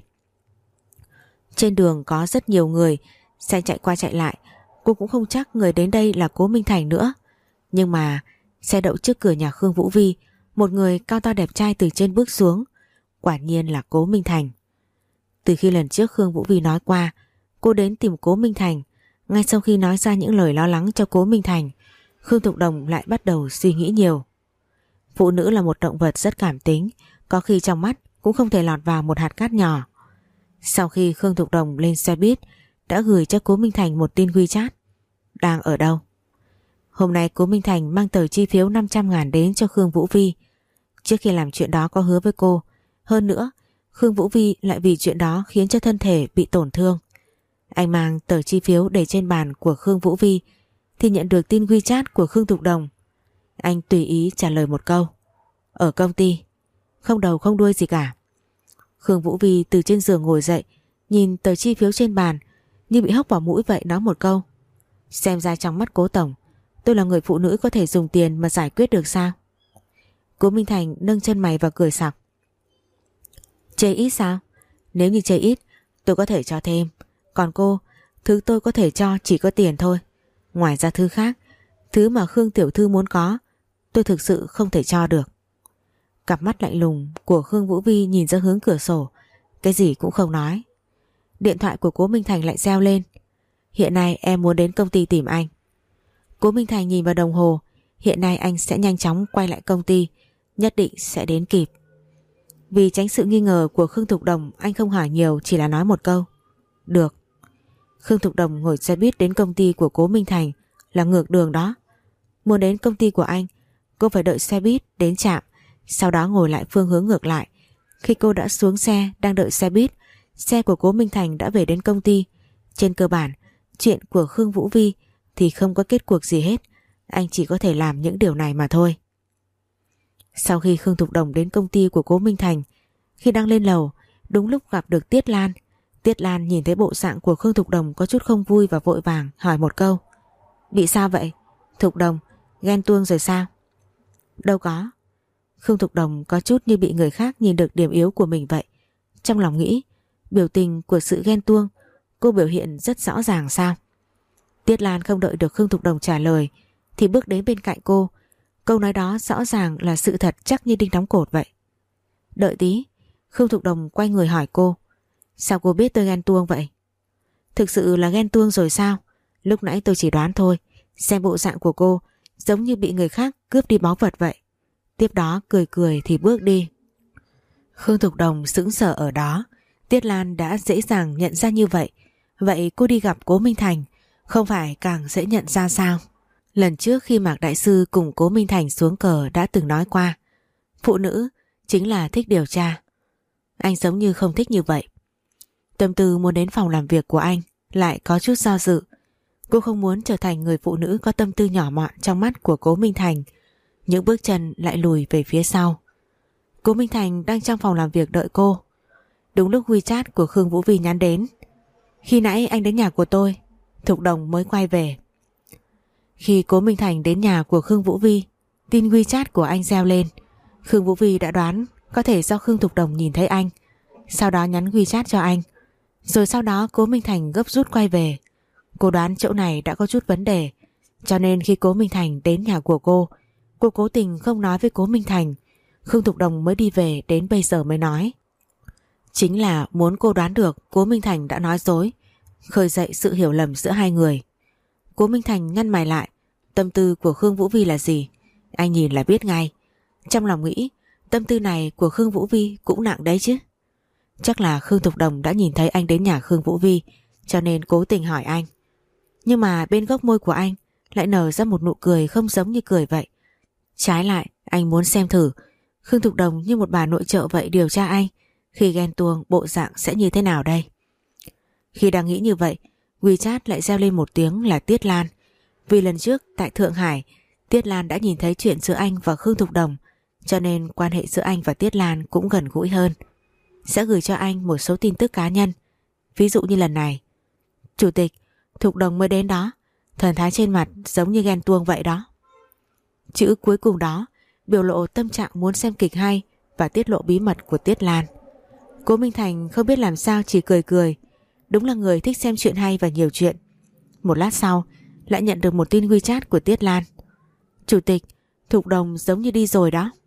Trên đường có rất nhiều người, xe chạy qua chạy lại. Cô cũng không chắc người đến đây là Cố Minh Thành nữa. Nhưng mà xe đậu trước cửa nhà Khương Vũ Vi, một người cao to đẹp trai từ trên bước xuống. Quả nhiên là Cố Minh Thành. Từ khi lần trước Khương Vũ Vi nói qua cô đến tìm Cố Minh Thành, ngay sau khi nói ra những lời lo lắng cho Cố Minh Thành, Khương Thục Đồng lại bắt đầu suy nghĩ nhiều. Phụ nữ là một động vật rất cảm tính, có khi trong mắt cũng không thể lọt vào một hạt cát nhỏ. Sau khi Khương Thục Đồng lên xe buýt, đã gửi cho Cố Minh Thành một tin WeChat. Đang ở đâu? Hôm nay Cố Minh Thành mang tờ chi phiếu năm trăm ngàn đến cho Khương Vũ Vi. Trước khi làm chuyện đó có hứa với cô. Hơn nữa, Khương Vũ Vi lại vì chuyện đó khiến cho thân thể bị tổn thương. Anh mang tờ chi phiếu để trên bàn của Khương Vũ Vi thì nhận được tin WeChat của Khương Thục Đồng. Anh tùy ý trả lời một câu. Ở công ty. Không đầu không đuôi gì cả. Khương Vũ Vi từ trên giường ngồi dậy, nhìn tờ chi phiếu trên bàn như bị hốc vào mũi vậy, nói một câu. Xem ra trong mắt Cố Tổng, tôi là người phụ nữ có thể dùng tiền mà giải quyết được sao? Cố Minh Thành nâng chân mày và cười sặc. Chê ít sao? Nếu như chê ít, tôi có thể cho thêm. Còn cô, thứ tôi có thể cho chỉ có tiền thôi. Ngoài ra thứ khác, thứ mà Khương Tiểu Thư muốn có, tôi thực sự không thể cho được. Cặp mắt lạnh lùng của Khương Vũ Vi nhìn ra hướng cửa sổ, cái gì cũng không nói. Điện thoại của Cố Minh Thành lại reo lên. Hiện nay em muốn đến công ty tìm anh. Cố Minh Thành nhìn vào đồng hồ. Hiện nay anh sẽ nhanh chóng quay lại công ty, nhất định sẽ đến kịp. Vì tránh sự nghi ngờ của Khương Thục Đồng, anh không hỏi nhiều, chỉ là nói một câu. Được. Khương Thục Đồng ngồi xe buýt đến công ty của Cố Minh Thành là ngược đường đó. Muốn đến công ty của anh, cô phải đợi xe buýt đến trạm, sau đó ngồi lại phương hướng ngược lại. Khi cô đã xuống xe đang đợi xe buýt, xe của Cố Minh Thành đã về đến công ty. Trên cơ bản, chuyện của Khương Vũ Vi thì không có kết cuộc gì hết. Anh chỉ có thể làm những điều này mà thôi. Sau khi Khương Thục Đồng đến công ty của Cố Minh Thành, khi đang lên lầu, đúng lúc gặp được Tiết Lan. Tiết Lan nhìn thấy bộ dạng của Khương Thục Đồng có chút không vui và vội vàng hỏi một câu. Bị sao vậy? Thục Đồng, ghen tuông rồi sao? Đâu có. Khương Thục Đồng có chút như bị người khác nhìn được điểm yếu của mình vậy. Trong lòng nghĩ, biểu tình của sự ghen tuông cô biểu hiện rất rõ ràng sao? Tiết Lan không đợi được Khương Thục Đồng trả lời thì bước đến bên cạnh cô. Câu nói đó rõ ràng là sự thật, chắc như đinh đóng cột vậy. Đợi tí. Khương Thục Đồng quay người hỏi cô. Sao cô biết tôi ghen tuông vậy? Thực sự là ghen tuông rồi sao? Lúc nãy tôi chỉ đoán thôi. Xem bộ dạng của cô giống như bị người khác cướp đi báu vật vậy. Tiếp đó cười cười thì bước đi. Khương Thục Đồng sững sờ ở đó. Tiết Lan đã dễ dàng nhận ra như vậy. Vậy cô đi gặp Cố Minh Thành không phải càng dễ nhận ra sao? Lần trước khi Mạc Đại Sư cùng Cố Minh Thành xuống cờ đã từng nói qua, phụ nữ chính là thích điều tra. Anh giống như không thích như vậy. Tâm tư muốn đến phòng làm việc của anh lại có chút do dự. Cô không muốn trở thành người phụ nữ có tâm tư nhỏ mọn trong mắt của Cố Minh Thành. Những bước chân lại lùi về phía sau. Cố Minh Thành đang trong phòng làm việc đợi cô. Đúng lúc WeChat của Khương Vũ Vi nhắn đến. Khi nãy anh đến nhà của tôi, Thục Đồng mới quay về. Khi Cố Minh Thành đến nhà của Khương Vũ Vi, tin WeChat của anh reo lên. Khương Vũ Vi đã đoán có thể do Khương Thục Đồng nhìn thấy anh, sau đó nhắn WeChat cho anh. Rồi sau đó Cố Minh Thành gấp rút quay về. Cô đoán chỗ này đã có chút vấn đề, Cho nên khi Cố Minh Thành đến nhà của cô, cô cố tình không nói với Cố Minh Thành. Khương Thục Đồng mới đi về đến bây giờ mới nói. Chính là muốn cô đoán được Cố Minh Thành đã nói dối, khơi dậy sự hiểu lầm giữa hai người. Cố Minh Thành nhăn mày lại. Tâm tư của Khương Vũ Vi là gì? Anh nhìn là biết ngay. Trong lòng nghĩ tâm tư này của Khương Vũ Vi cũng nặng đấy chứ. Chắc là Khương Thục Đồng đã nhìn thấy anh đến nhà Khương Vũ Vi, cho nên cố tình hỏi anh. Nhưng mà bên góc môi của anh lại nở ra một nụ cười không giống như cười vậy. Trái lại, anh muốn xem thử Khương Thục Đồng như một bà nội trợ vậy điều tra anh, khi ghen tuông bộ dạng sẽ như thế nào đây. Khi đang nghĩ như vậy, WeChat lại reo lên một tiếng là Tiết Lan. Vì lần trước tại Thượng Hải, Tiết Lan đã nhìn thấy chuyện giữa anh và Khương Thục Đồng, cho nên quan hệ giữa anh và Tiết Lan cũng gần gũi hơn. Sẽ gửi cho anh một số tin tức cá nhân. Ví dụ như lần này: Chủ tịch, Thục Đồng mới đến đó, thần thái trên mặt giống như ghen tuông vậy đó. Chữ cuối cùng đó biểu lộ tâm trạng muốn xem kịch hay và tiết lộ bí mật của Tiết Lan. Cố Minh Thành không biết làm sao, chỉ cười cười. Đúng là người thích xem chuyện hay và nhiều chuyện. Một lát sau lại nhận được một tin WeChat của Tiết Lan: Chủ tịch, Thục Đồng giống như đi rồi đó.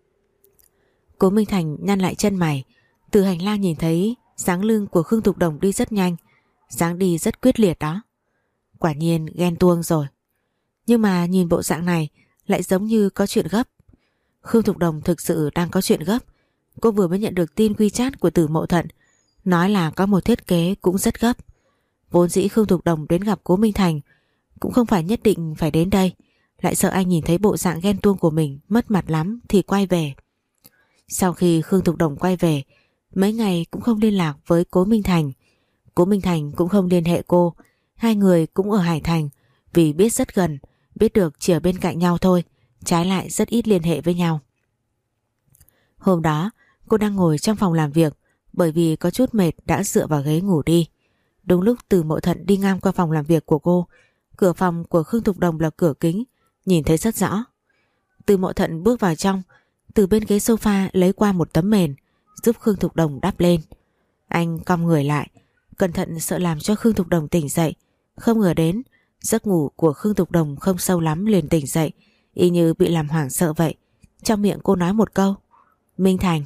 Cố Minh Thành nhăn lại chân mày. Từ hành lang nhìn thấy dáng lưng của Khương Thục Đồng đi rất nhanh, dáng đi rất quyết liệt đó. Quả nhiên ghen tuông rồi. Nhưng mà nhìn bộ dạng này lại giống như có chuyện gấp. Khương Thục Đồng thực sự đang có chuyện gấp. Cô vừa mới nhận được tin WeChat của Từ Mậu Thận, nói là có một thiết kế cũng rất gấp. Vốn dĩ Khương Thục Đồng đến gặp Cố Minh Thành cũng không phải nhất định phải đến đây, lại sợ anh nhìn thấy bộ dạng ghen tuông của mình mất mặt lắm thì quay về. Sau khi Khương Thục Đồng quay về, mấy ngày cũng không liên lạc với Cố Minh Thành. Cố Minh Thành cũng không liên hệ cô. Hai người cũng ở Hải Thành, vì biết rất gần, biết được chỉ ở bên cạnh nhau thôi, trái lại rất ít liên hệ với nhau. Hôm đó cô đang ngồi trong phòng làm việc, bởi vì có chút mệt đã dựa vào ghế ngủ đi. Đúng lúc Từ Mậu Thận đi ngang qua phòng làm việc của cô. Cửa phòng của Khương Thục Đồng là cửa kính, nhìn thấy rất rõ. Từ Mậu Thận bước vào trong, từ bên ghế sofa lấy qua một tấm mền giúp Khương Thục Đồng đắp lên. Anh cong người lại, cẩn thận sợ làm cho Khương Thục Đồng tỉnh dậy. Không ngờ đến giấc ngủ của Khương Thục Đồng không sâu lắm liền tỉnh dậy, y như bị làm hoảng sợ vậy. Trong miệng cô nói một câu: Minh Thành.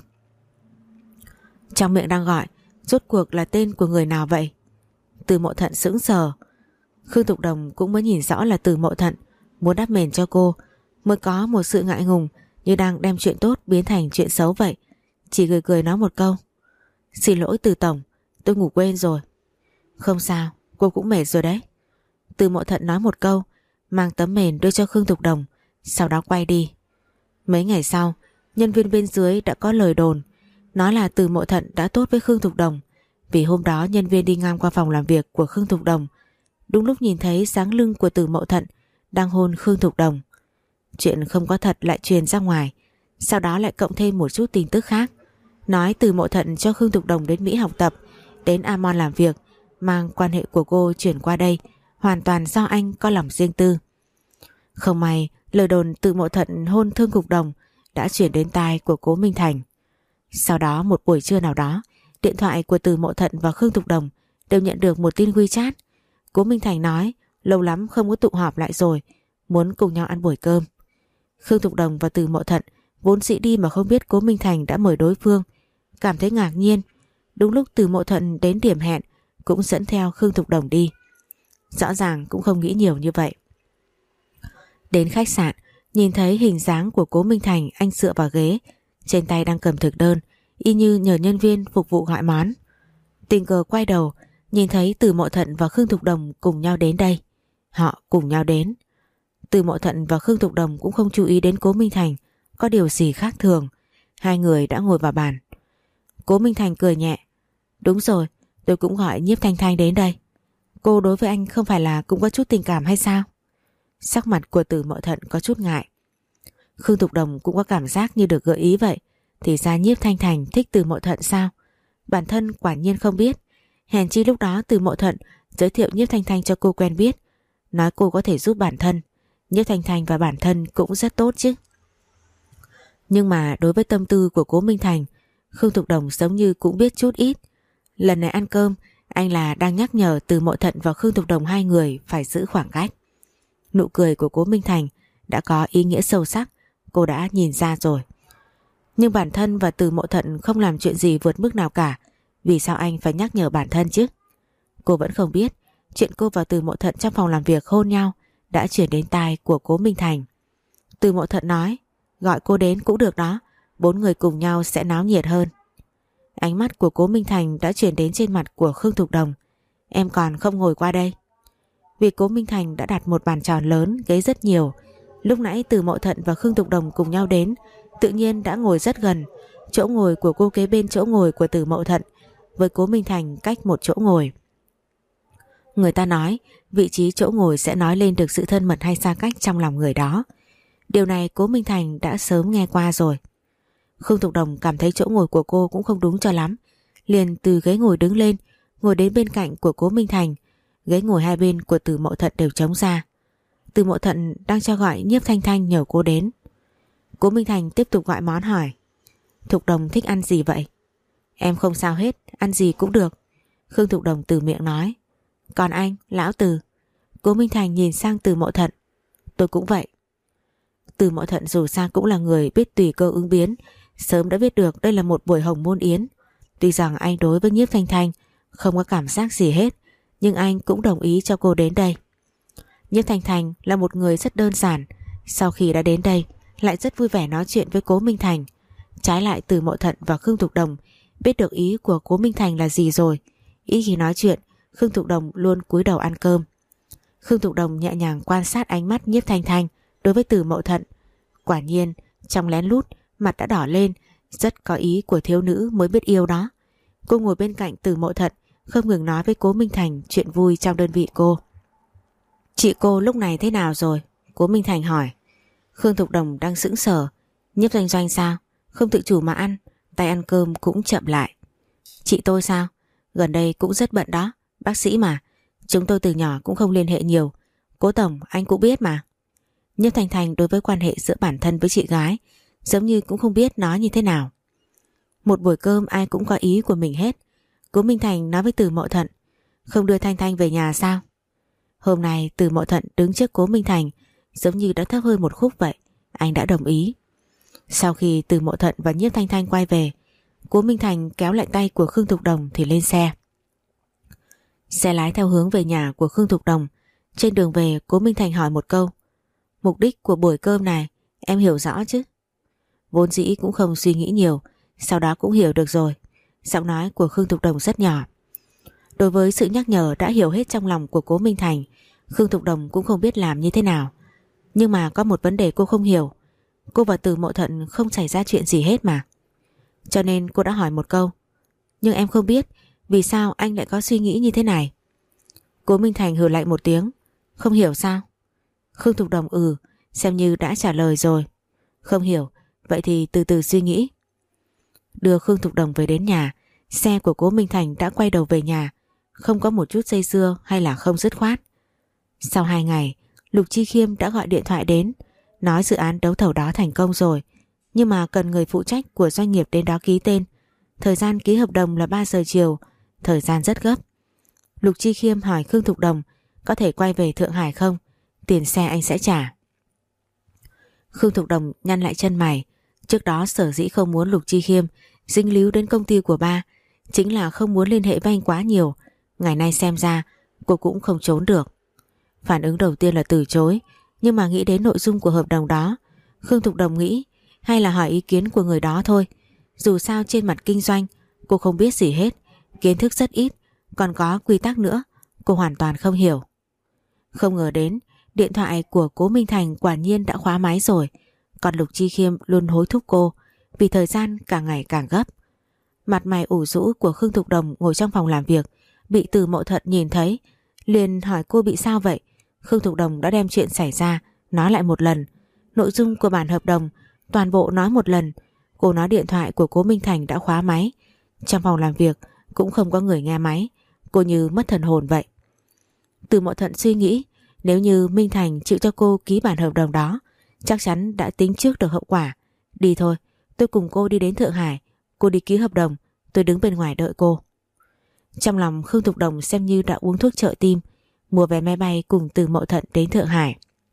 Trong miệng đang gọi, rốt cuộc là tên của người nào vậy? Từ Mậu Thận sững sờ. Khương Thục Đồng cũng mới nhìn rõ là Từ Mậu Thận muốn đắp mền cho cô, mới có một sự ngại ngùng như đang đem chuyện tốt biến thành chuyện xấu vậy. Chỉ cười cười nói một câu: Xin lỗi Từ Tổng, tôi ngủ quên rồi. Không sao, cô cũng mệt rồi đấy. Từ Mậu Thận nói một câu, mang tấm mền đưa cho Khương Thục Đồng, sau đó quay đi. Mấy ngày sau, nhân viên bên dưới đã có lời đồn nói là Từ Mậu Thận đã tốt với Khương Thục Đồng, vì hôm đó nhân viên đi ngang qua phòng làm việc của Khương Thục Đồng, đúng lúc nhìn thấy dáng lưng của Từ Mậu Thận đang hôn Khương Thục Đồng. Chuyện không có thật lại truyền ra ngoài, sau đó lại cộng thêm một chút tin tức khác, nói Từ Mậu Thận cho Khương Thục Đồng đến Mỹ học tập, đến Amon làm việc, mang quan hệ của cô chuyển qua đây hoàn toàn do anh có lòng riêng tư. Không may lời đồn Từ Mậu Thận hôn Thương Thục Đồng đã chuyển đến tai của Cố Minh Thành. Sau đó một buổi trưa nào đó, điện thoại của Từ Mậu Thận và Khương Thục Đồng đều nhận được một tin WeChat. Cố Minh Thành nói lâu lắm không có tụ họp lại rồi, muốn cùng nhau ăn buổi cơm. Khương Thục Đồng và Từ Mậu Thận vốn dĩ đi mà không biết Cố Minh Thành đã mời đối phương, cảm thấy ngạc nhiên. Đúng lúc Từ Mậu Thận đến điểm hẹn cũng dẫn theo Khương Thục Đồng đi. Rõ ràng cũng không nghĩ nhiều như vậy. Đến khách sạn, nhìn thấy hình dáng của Cố Minh Thành, anh dựa vào ghế, trên tay đang cầm thực đơn, y như nhờ nhân viên phục vụ gọi món. Tình cờ quay đầu, nhìn thấy Từ Mậu Thận và Khương Thục Đồng cùng nhau đến đây. Họ cùng nhau đến. Từ Mậu Thận và Khương Thục Đồng cũng không chú ý đến Cố Minh Thành có điều gì khác thường. Hai người đã ngồi vào bàn. Cố Minh Thành cười nhẹ: Đúng rồi, tôi cũng gọi Nhiếp Thanh Thanh đến đây. Cô đối với anh không phải là cũng có chút tình cảm hay sao? Sắc mặt của Từ Mậu Thận có chút ngại. Khương Thục Đồng cũng có cảm giác như được gợi ý vậy. Thì ra Nhiếp Thanh Thanh thích Từ Mậu Thận sao? Bản thân quả nhiên không biết. Hèn chi lúc đó Từ Mậu Thận giới thiệu Nhiếp Thanh Thanh cho cô quen biết, nói cô có thể giúp bản thân. Nhiếp Thanh Thanh và bản thân cũng rất tốt chứ. Nhưng mà đối với tâm tư của Cố Minh Thành, Khương Thục Đồng giống như cũng biết chút ít. Lần này ăn cơm, anh là đang nhắc nhở Từ Mậu Thận và Khương Thục Đồng hai người phải giữ khoảng cách. Nụ cười của Cố Minh Thành đã có ý nghĩa sâu sắc, cô đã nhìn ra rồi. Nhưng bản thân và Từ Mậu Thận không làm chuyện gì vượt mức nào cả, vì sao anh phải nhắc nhở bản thân chứ? Cô vẫn không biết chuyện cô và Từ Mậu Thận trong phòng làm việc hôn nhau đã chuyển đến tai của Cố Minh Thành. Từ Mậu Thận nói, gọi cô đến cũng được đó, bốn người cùng nhau sẽ náo nhiệt hơn. Ánh mắt của Cố Minh Thành đã chuyển đến trên mặt của Khương Thục Đồng. Em còn không ngồi qua đây? Vì Cố Minh Thành đã đặt một bàn tròn lớn, ghế rất nhiều. Lúc nãy Từ Mậu Thận và Khương Thục Đồng cùng nhau đến, tự nhiên đã ngồi rất gần. Chỗ ngồi của cô kế bên chỗ ngồi của Từ Mậu Thận, với Cố Minh Thành cách một chỗ ngồi. Người ta nói vị trí chỗ ngồi sẽ nói lên được sự thân mật hay xa cách trong lòng người đó. Điều này Cố Minh Thành đã sớm nghe qua rồi. Khương Thục Đồng cảm thấy chỗ ngồi của cô cũng không đúng cho lắm, liền từ ghế ngồi đứng lên, ngồi đến bên cạnh của Cố Minh Thành. Ghế ngồi hai bên của Từ Mậu Thận đều trống ra. Từ Mậu Thận đang cho gọi Nhiếp Thanh Thanh nhờ cô đến. Cố Minh Thành tiếp tục gọi món hỏi. Thục Đồng thích ăn gì vậy? Em không sao hết, ăn gì cũng được. Khương Thục Đồng từ miệng nói. Còn anh, lão Từ? Cố Minh Thành nhìn sang Từ Mậu Thận. Tôi cũng vậy. Từ Mậu Thận dù sao cũng là người biết tùy cơ ứng biến, sớm đã biết được đây là một buổi hồng môn yến. Tuy rằng anh đối với Nhiếp Thanh Thanh không có cảm giác gì hết, nhưng anh cũng đồng ý cho cô đến đây. Nhiếp Thanh Thanh là một người rất đơn giản, sau khi đã đến đây lại rất vui vẻ nói chuyện với Cố Minh Thành. Trái lại Từ Mậu Thận và Khương Thục Đồng biết được ý của Cố Minh Thành là gì rồi. Ý khi nói chuyện, Khương Thục Đồng luôn cúi đầu ăn cơm. Khương Thục Đồng nhẹ nhàng quan sát ánh mắt Nhiếp Thanh Thanh đối với Từ Mậu Thận. Quả nhiên trong lén lút mặt đã đỏ lên, rất có ý của thiếu nữ mới biết yêu đó. Cô ngồi bên cạnh Từ Mậu Thận, không ngừng nói với Cố Minh Thành chuyện vui trong đơn vị cô. Chị cô lúc này thế nào rồi? Cố Minh Thành hỏi. Khương Thục Đồng đang sững sờ. Nhiếp Doanh Doanh sao? Không tự chủ mà ăn, tay ăn cơm cũng chậm lại. Chị tôi sao? Gần đây cũng rất bận đó, bác sĩ mà. Chúng tôi từ nhỏ cũng không liên hệ nhiều. Cố Tổng anh cũng biết mà. Nhiếp Thanh Thanh đối với quan hệ giữa bản thân với chị gái giống như cũng không biết nói như thế nào. Một buổi cơm ai cũng có ý của mình hết. Cố Minh Thành nói với Từ Mậu Thận. Không đưa Thanh Thanh về nhà sao? Hôm nay Từ Mậu Thận đứng trước Cố Minh Thành giống như đã thấp hơn một khúc vậy. Anh đã đồng ý. Sau khi Từ Mậu Thận và Nhiếp Thanh Thanh quay về, Cố Minh Thành kéo lại tay của Khương Thục Đồng thì lên xe. Xe lái theo hướng về nhà của Khương Thục Đồng. Trên đường về Cố Minh Thành hỏi một câu. Mục đích của buổi cơm này em hiểu rõ chứ? Vốn dĩ cũng không suy nghĩ nhiều, sau đó cũng hiểu được rồi. Giọng nói của Khương Thục Đồng rất nhỏ. Đối với sự nhắc nhở đã hiểu hết trong lòng của Cố Minh Thành, Khương Thục Đồng cũng không biết làm như thế nào. Nhưng mà có một vấn đề cô không hiểu. Cô và Từ Mậu Thận không xảy ra chuyện gì hết mà. Cho nên cô đã hỏi một câu. Nhưng em không biết vì sao anh lại có suy nghĩ như thế này. Cố Minh Thành hừ lạnh một tiếng. Không hiểu sao? Khương Thục Đồng ừ, xem như đã trả lời rồi. Không hiểu, vậy thì từ từ suy nghĩ. Đưa Khương Thục Đồng về đến nhà, xe của Cố Minh Thành đã quay đầu về nhà, không có một chút dây dưa hay là không dứt khoát. Sau hai ngày, Lục Chi Khiêm đã gọi điện thoại đến, nói dự án đấu thầu đó thành công rồi, nhưng mà cần người phụ trách của doanh nghiệp đến đó ký tên. Thời gian ký hợp đồng là ba giờ chiều, thời gian rất gấp. Lục Chi Khiêm hỏi Khương Thục Đồng có thể quay về Thượng Hải không? Tiền xe anh sẽ trả. Khương Thục Đồng nhăn lại chân mày. Trước đó sở dĩ không muốn Lục Chi Khiêm dính líu đến công ty của ba chính là không muốn liên hệ với anh quá nhiều. Ngày nay xem ra cô cũng không trốn được. Phản ứng đầu tiên là từ chối, nhưng mà nghĩ đến nội dung của hợp đồng đó, Khương Thục Đồng nghĩ hay là hỏi ý kiến của người đó thôi. Dù sao trên mặt kinh doanh cô không biết gì hết, kiến thức rất ít, còn có quy tắc nữa cô hoàn toàn không hiểu. Không ngờ đến điện thoại của Cố Minh Thành quả nhiên đã khóa máy rồi. Còn Lục Chi Khiêm luôn hối thúc cô vì thời gian càng ngày càng gấp. Mặt mày ủ rũ của Khương Thục Đồng ngồi trong phòng làm việc bị Từ Mậu Thận nhìn thấy, liền hỏi cô bị sao vậy. Khương Thục Đồng đã đem chuyện xảy ra nói lại một lần. Nội dung của bản hợp đồng toàn bộ nói một lần. Cô nói điện thoại của Cố Minh Thành đã khóa máy. Trong phòng làm việc cũng không có người nghe máy. Cô như mất thần hồn vậy. Từ Mậu Thận suy nghĩ, nếu như Minh Thành chịu cho cô ký bản hợp đồng đó, chắc chắn đã tính trước được hậu quả. Đi thôi, tôi cùng cô đi đến Thượng Hải. Cô đi ký hợp đồng, tôi đứng bên ngoài đợi cô. Trong lòng Khương Thục Đồng xem như đã uống thuốc trợ tim, mua vé máy bay cùng Từ Mậu Thận đến Thượng Hải.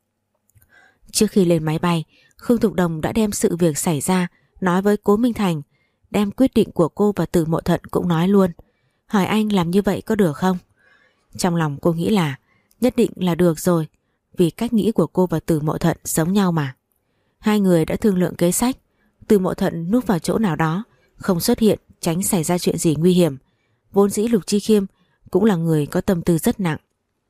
Trước khi lên máy bay, Khương Thục Đồng đã đem sự việc xảy ra nói với Cố Minh Thành, đem quyết định của cô và Từ Mộ Thuận cũng nói luôn. Hỏi anh làm như vậy có được không? Trong lòng cô nghĩ là nhất định là được rồi, vì cách nghĩ của cô và Từ Mộ Thuận giống nhau mà. Hai người đã thương lượng kế sách. Từ Mộ Thuận núp vào chỗ nào đó, không xuất hiện, tránh xảy ra chuyện gì nguy hiểm. Vốn dĩ Lục Chi Khiêm cũng là người có tâm tư rất nặng.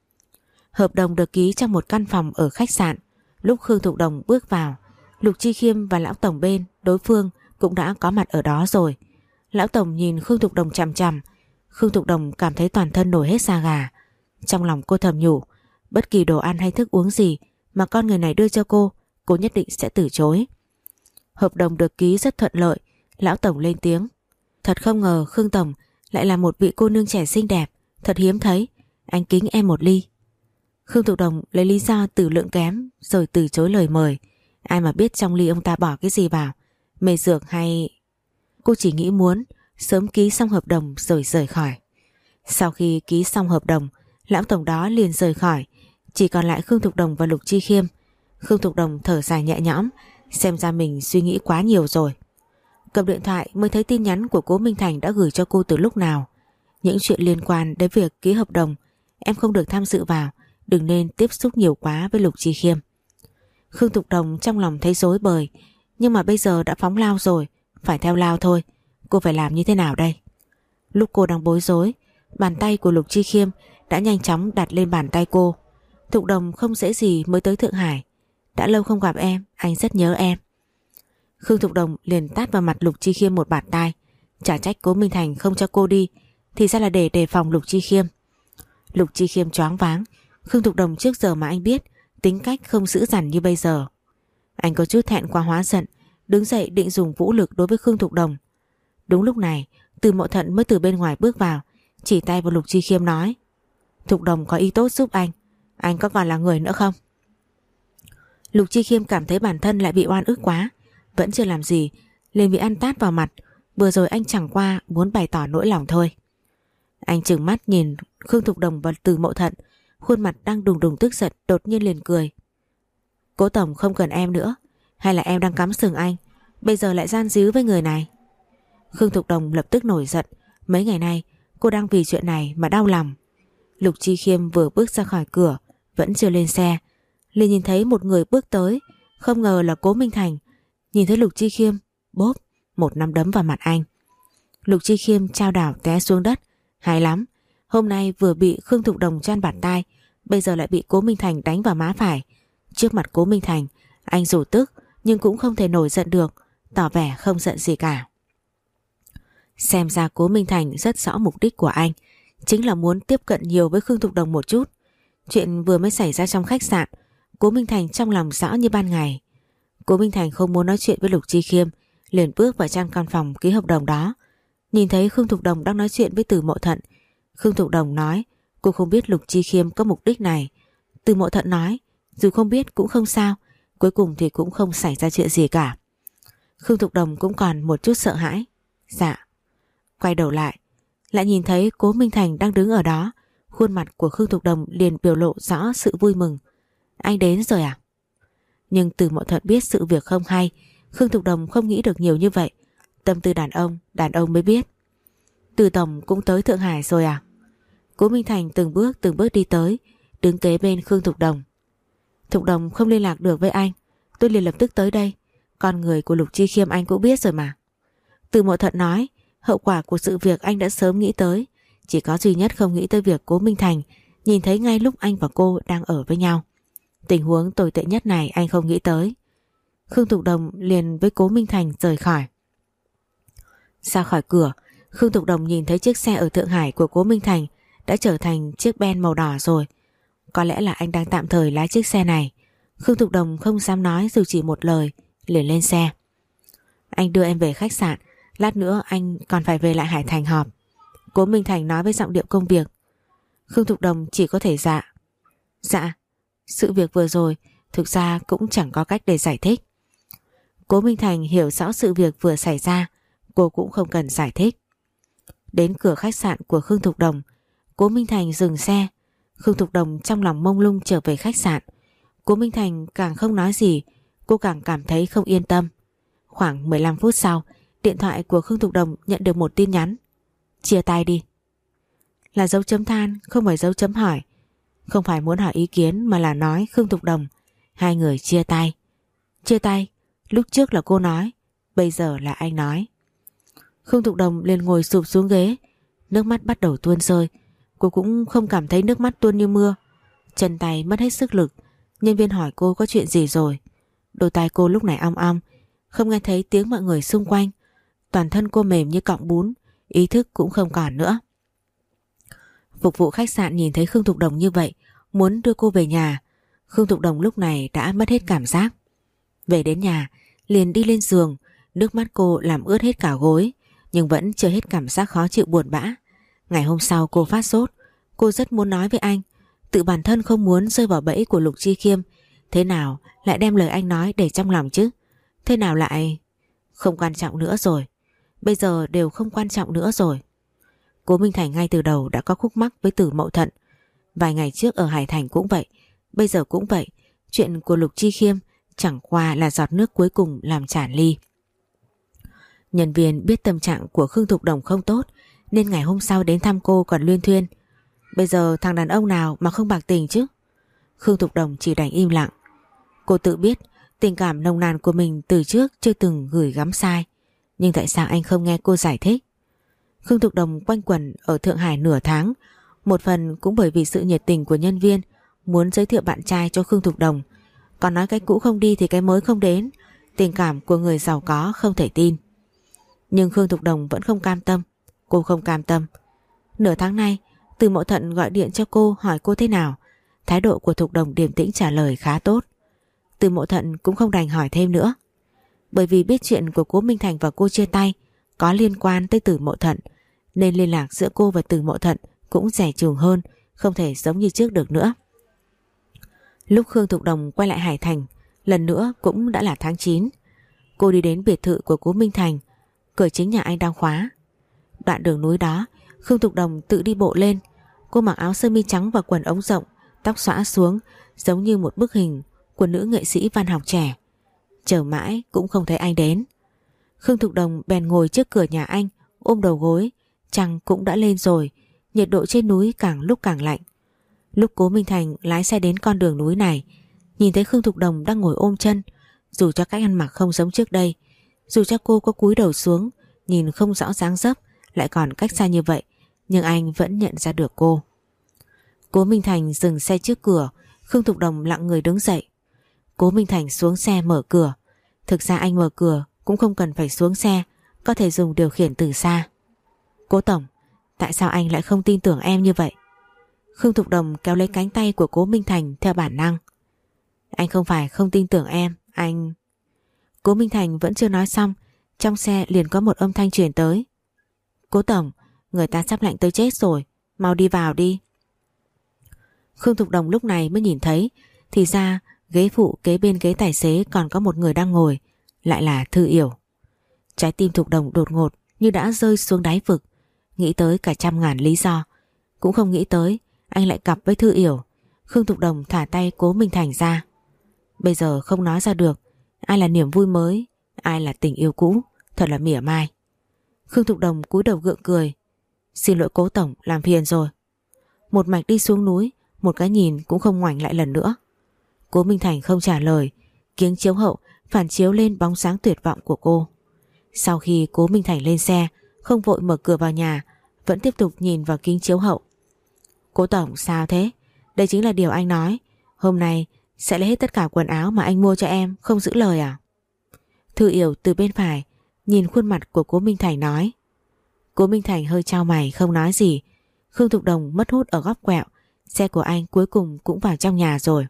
Hợp đồng được ký trong một căn phòng ở khách sạn. Lúc Khương Thục Đồng bước vào, Lục Chi Khiêm và Lão Tổng bên đối phương cũng đã có mặt ở đó rồi. Lão Tổng nhìn Khương Thục Đồng chằm chằm. Khương Thục Đồng cảm thấy toàn thân nổi hết da gà. Trong lòng cô thầm nhủ, bất kỳ đồ ăn hay thức uống gì mà con người này đưa cho cô, cô nhất định sẽ từ chối. Hợp đồng được ký rất thuận lợi. Lão Tổng lên tiếng, thật không ngờ Khương Tổng lại là một vị cô nương trẻ xinh đẹp, thật hiếm thấy, anh kính em một ly. Khương Thục Đồng lấy lý do tử lượng kém rồi từ chối lời mời. Ai mà biết trong ly ông ta bỏ cái gì vào, mê dược hay... Cô chỉ nghĩ muốn sớm ký xong hợp đồng rồi rời khỏi. Sau khi ký xong hợp đồng, Lão Tổng đó liền rời khỏi, chỉ còn lại Khương Thục Đồng và Lục Chi Khiêm. Khương Thục Đồng thở dài nhẹ nhõm, xem ra mình suy nghĩ quá nhiều rồi. Cầm điện thoại mới thấy tin nhắn của Cố Minh Thành đã gửi cho cô từ lúc nào. Những chuyện liên quan đến việc ký hợp đồng em không được tham dự vào, đừng nên tiếp xúc nhiều quá với Lục Chi Khiêm. Khương Thục Đồng trong lòng thấy rối bời, nhưng mà bây giờ đã phóng lao rồi, phải theo lao thôi. Cô phải làm như thế nào đây? Lúc cô đang bối rối, bàn tay của Lục Chi Khiêm đã nhanh chóng đặt lên bàn tay cô. Thục Đồng không dễ gì mới tới Thượng Hải. Đã lâu không gặp em, anh rất nhớ em. Khương Thục Đồng liền tát vào mặt Lục Chi Khiêm một bạt tai. Chả trách Cố Minh Thành không cho cô đi, thì ra là để đề phòng Lục Chi Khiêm. Lục Chi Khiêm choáng váng. Khương Thục Đồng trước giờ mà anh biết tính cách không dữ dằn như bây giờ. Anh có chút thẹn quá hóa giận, đứng dậy định dùng vũ lực đối với Khương Thục Đồng. Đúng lúc này, Từ Mộ Thuận mới từ bên ngoài bước vào, chỉ tay vào Lục Chi Khiêm nói, Thục Đồng có ý tốt giúp anh, anh có còn là người nữa không? Lục Chi Khiêm cảm thấy bản thân lại bị oan ức quá, vẫn chưa làm gì liền bị ăn tát vào mặt. Vừa rồi anh chẳng qua muốn bày tỏ nỗi lòng thôi. Anh trừng mắt nhìn Khương Thục Đồng và Từ Mộ Thuận, khuôn mặt đang đùng đùng tức giận, đột nhiên liền cười. Cố Tổng không cần em nữa, hay là em đang cắm sừng anh, bây giờ lại gian díu với người này? Khương Thục Đồng lập tức nổi giận. Mấy ngày nay cô đang vì chuyện này mà đau lòng. Lục Chi Khiêm vừa bước ra khỏi cửa, vẫn chưa lên xe, liền nhìn thấy một người bước tới, không ngờ là Cố Minh Thành. Nhìn thấy Lục Chi Khiêm, bốp một nắm đấm vào mặt anh. Lục Chi Khiêm chao đảo té xuống đất. Hay lắm, hôm nay vừa bị Khương Thục Đồng choan bạt tai, bây giờ lại bị Cố Minh Thành đánh vào má phải. Trước mặt Cố Minh Thành, anh dù tức nhưng cũng không thể nổi giận được, tỏ vẻ không giận gì cả. Xem ra Cố Minh Thành rất rõ mục đích của anh, chính là muốn tiếp cận nhiều với Khương Thục Đồng một chút. Chuyện vừa mới xảy ra trong khách sạn, Cố Minh Thành trong lòng rõ như ban ngày. Cố Minh Thành không muốn nói chuyện với Lục Chi Khiêm, liền bước vào trong căn phòng ký hợp đồng đó. Nhìn thấy Khương Thục Đồng đang nói chuyện với Từ Mộ Thuận, Khương Thục Đồng nói cô không biết Lục Chi Khiêm có mục đích này. Từ Mộ Thuận nói dù không biết cũng không sao, cuối cùng thì cũng không xảy ra chuyện gì cả. Khương Thục Đồng cũng còn một chút sợ hãi. Dạ. Quay đầu lại, lại nhìn thấy Cố Minh Thành đang đứng ở đó. Khuôn mặt của Khương Thục Đồng liền biểu lộ rõ sự vui mừng. Anh đến rồi à? Nhưng Từ Mộ Thuận biết sự việc không hay. Khương Thục Đồng không nghĩ được nhiều như vậy. Tâm tư đàn ông, đàn ông mới biết. Từ Tổng cũng tới Thượng Hải rồi à? Cố Minh Thành từng bước từng bước đi tới, đứng kế bên Khương Thục Đồng. Thục Đồng không liên lạc được với anh, tôi liền lập tức tới đây. Con người của Lục Chi Khiêm anh cũng biết rồi mà. Từ Mộ Thuận nói hậu quả của sự việc anh đã sớm nghĩ tới, chỉ có duy nhất không nghĩ tới việc Cố Minh Thành nhìn thấy ngay lúc anh và cô đang ở với nhau. Tình huống tồi tệ nhất này anh không nghĩ tới. Khương Thục Đồng liền với Cố Minh Thành rời khỏi. Ra khỏi cửa, Khương Thục Đồng nhìn thấy chiếc xe ở Thượng Hải của Cố Minh Thành đã trở thành chiếc Ben màu đỏ rồi. Có lẽ là anh đang tạm thời lái chiếc xe này. Khương Thục Đồng không dám nói dù chỉ một lời, liền lên xe. Anh đưa em về khách sạn, lát nữa anh còn phải về lại Hải Thành họp. Cố Minh Thành nói với giọng điệu công việc. Khương Thục Đồng chỉ có thể dạ. Dạ, sự việc vừa rồi thực ra cũng chẳng có cách để giải thích. Cố Minh Thành hiểu rõ sự việc vừa xảy ra, cô cũng không cần giải thích. Đến cửa khách sạn của Khương Thục Đồng, Cố Minh Thành dừng xe. Khương Thục Đồng trong lòng mông lung trở về khách sạn. Cố Minh Thành càng không nói gì, cô càng cảm thấy không yên tâm. Khoảng mười lăm phút sau, điện thoại của Khương Thục Đồng nhận được một tin nhắn. Chia tay đi. Là dấu chấm than, không phải dấu chấm hỏi. Không phải muốn hỏi ý kiến mà là nói Khương Thục Đồng. Hai người chia tay. Chia tay, lúc trước là cô nói, bây giờ là anh nói. Khương Thục Đồng liền ngồi sụp xuống ghế, nước mắt bắt đầu tuôn rơi. Cô cũng không cảm thấy nước mắt tuôn như mưa. Chân tay mất hết sức lực. Nhân viên hỏi cô có chuyện gì rồi. Đôi tai cô lúc này ong ong, không nghe thấy tiếng mọi người xung quanh. Toàn thân cô mềm như cọng bún, ý thức cũng không còn nữa. Phục vụ khách sạn nhìn thấy Khương Thục Đồng như vậy, muốn đưa cô về nhà. Khương Thục Đồng lúc này đã mất hết cảm giác. Về đến nhà, liền đi lên giường, nước mắt cô làm ướt hết cả gối, nhưng vẫn chưa hết cảm giác khó chịu buồn bã. Ngày hôm sau cô phát sốt, cô rất muốn nói với anh, tự bản thân không muốn rơi vào bẫy của Lục Chi Khiêm. Thế nào lại đem lời anh nói để trong lòng chứ? Thế nào lại... Không quan trọng nữa rồi. Bây giờ đều không quan trọng nữa rồi. Cố Minh Thành ngay từ đầu đã có khúc mắc với Tử Mậu Thận. Vài ngày trước ở Hải Thành cũng vậy, bây giờ cũng vậy. Chuyện của Lục Chi Khiêm chẳng qua là giọt nước cuối cùng làm tràn ly. Nhân viên biết tâm trạng của Khương Thục Đồng không tốt, nên ngày hôm sau đến thăm cô còn luyên thuyên. Bây giờ thằng đàn ông nào mà không bạc tình chứ? Khương Thục Đồng chỉ đành im lặng. Cô tự biết tình cảm nồng nàn của mình từ trước chưa từng gửi gắm sai, nhưng tại sao anh không nghe cô giải thích? Khương Thục Đồng quanh quẩn ở Thượng Hải nửa tháng, một phần cũng bởi vì sự nhiệt tình của nhân viên muốn giới thiệu bạn trai cho Khương Thục Đồng. Còn nói cái cũ không đi thì cái mới không đến, tình cảm của người giàu có không thể tin. Nhưng Khương Thục Đồng vẫn không cam tâm. Cô không cam tâm. Nửa tháng nay Từ Mậu Thận gọi điện cho cô hỏi cô thế nào. Thái độ của Thục Đồng điềm tĩnh trả lời khá tốt. Từ Mậu Thận cũng không đành hỏi thêm nữa, bởi vì biết chuyện của Cố Minh Thành và cô chia tay có liên quan tới Từ Mậu Thận, nên liên lạc giữa cô và Từ Mậu Thận cũng dè chừng hơn, không thể giống như trước được nữa. Lúc Khương Thục Đồng quay lại Hải Thành lần nữa cũng đã là tháng chín. Cô đi đến biệt thự của Cố Minh Thành, cửa chính nhà anh đang khóa. Đoạn đường núi đó Khương Thục Đồng tự đi bộ lên. Cô mặc áo sơ mi trắng và quần ống rộng, tóc xõa xuống giống như một bức hình của nữ nghệ sĩ văn học trẻ. Chờ mãi cũng không thấy anh đến. Khương Thục Đồng bèn ngồi trước cửa nhà anh, ôm đầu gối. Trăng cũng đã lên rồi, nhiệt độ trên núi càng lúc càng lạnh. Lúc Cố Minh Thành lái xe đến con đường núi này, nhìn thấy Khương Thục Đồng đang ngồi ôm chân. Dù cho cách ăn mặc không giống trước đây, dù cho cô có cúi đầu xuống nhìn không rõ dáng dấp, lại còn cách xa như vậy, nhưng anh vẫn nhận ra được cô. Cố Minh Thành dừng xe trước cửa. Khương Thục Đồng lặng người đứng dậy. Cố Minh Thành xuống xe mở cửa. Thực ra anh mở cửa cũng không cần phải xuống xe, có thể dùng điều khiển từ xa. Cố tổng, tại sao anh lại không tin tưởng em như vậy? Khương Thục Đồng kéo lấy cánh tay của Cố Minh Thành theo bản năng. Anh không phải không tin tưởng em, anh... Cố Minh Thành vẫn chưa nói xong, trong xe liền có một âm thanh truyền tới. Cố tổng, người ta sắp lạnh tới chết rồi, mau đi vào đi. Khương Thục Đồng lúc này mới nhìn thấy, thì ra ghế phụ kế bên ghế tài xế còn có một người đang ngồi, lại là Thư Yểu. Trái tim Thục Đồng đột ngột như đã rơi xuống đáy vực, nghĩ tới cả trăm ngàn lý do, cũng không nghĩ tới anh lại cặp với Thư Yểu. Khương Thục Đồng thả tay Cố Minh Thành ra. Bây giờ không nói ra được ai là niềm vui mới, ai là tình yêu cũ, thật là mỉa mai. Khương Thục Đồng cúi đầu gượng cười. Xin lỗi Cố tổng, làm phiền rồi. Một mạch đi xuống núi, một cái nhìn cũng không ngoảnh lại lần nữa. Cố Minh Thành không trả lời. Kiếng chiếu hậu phản chiếu lên bóng sáng tuyệt vọng của cô. Sau khi Cố Minh Thành lên xe, không vội mở cửa vào nhà, vẫn tiếp tục nhìn vào kính chiếu hậu. Cố tổng, sao thế? Đây chính là điều anh nói, hôm nay sẽ lấy hết tất cả quần áo mà anh mua cho em, không giữ lời à? Thư Yểu từ bên phải nhìn khuôn mặt của Cố Minh Thành nói. Cố Minh Thành hơi chau mày không nói gì. Khương Thục Đồng mất hút ở góc quẹo, xe của anh cuối cùng cũng vào trong nhà rồi.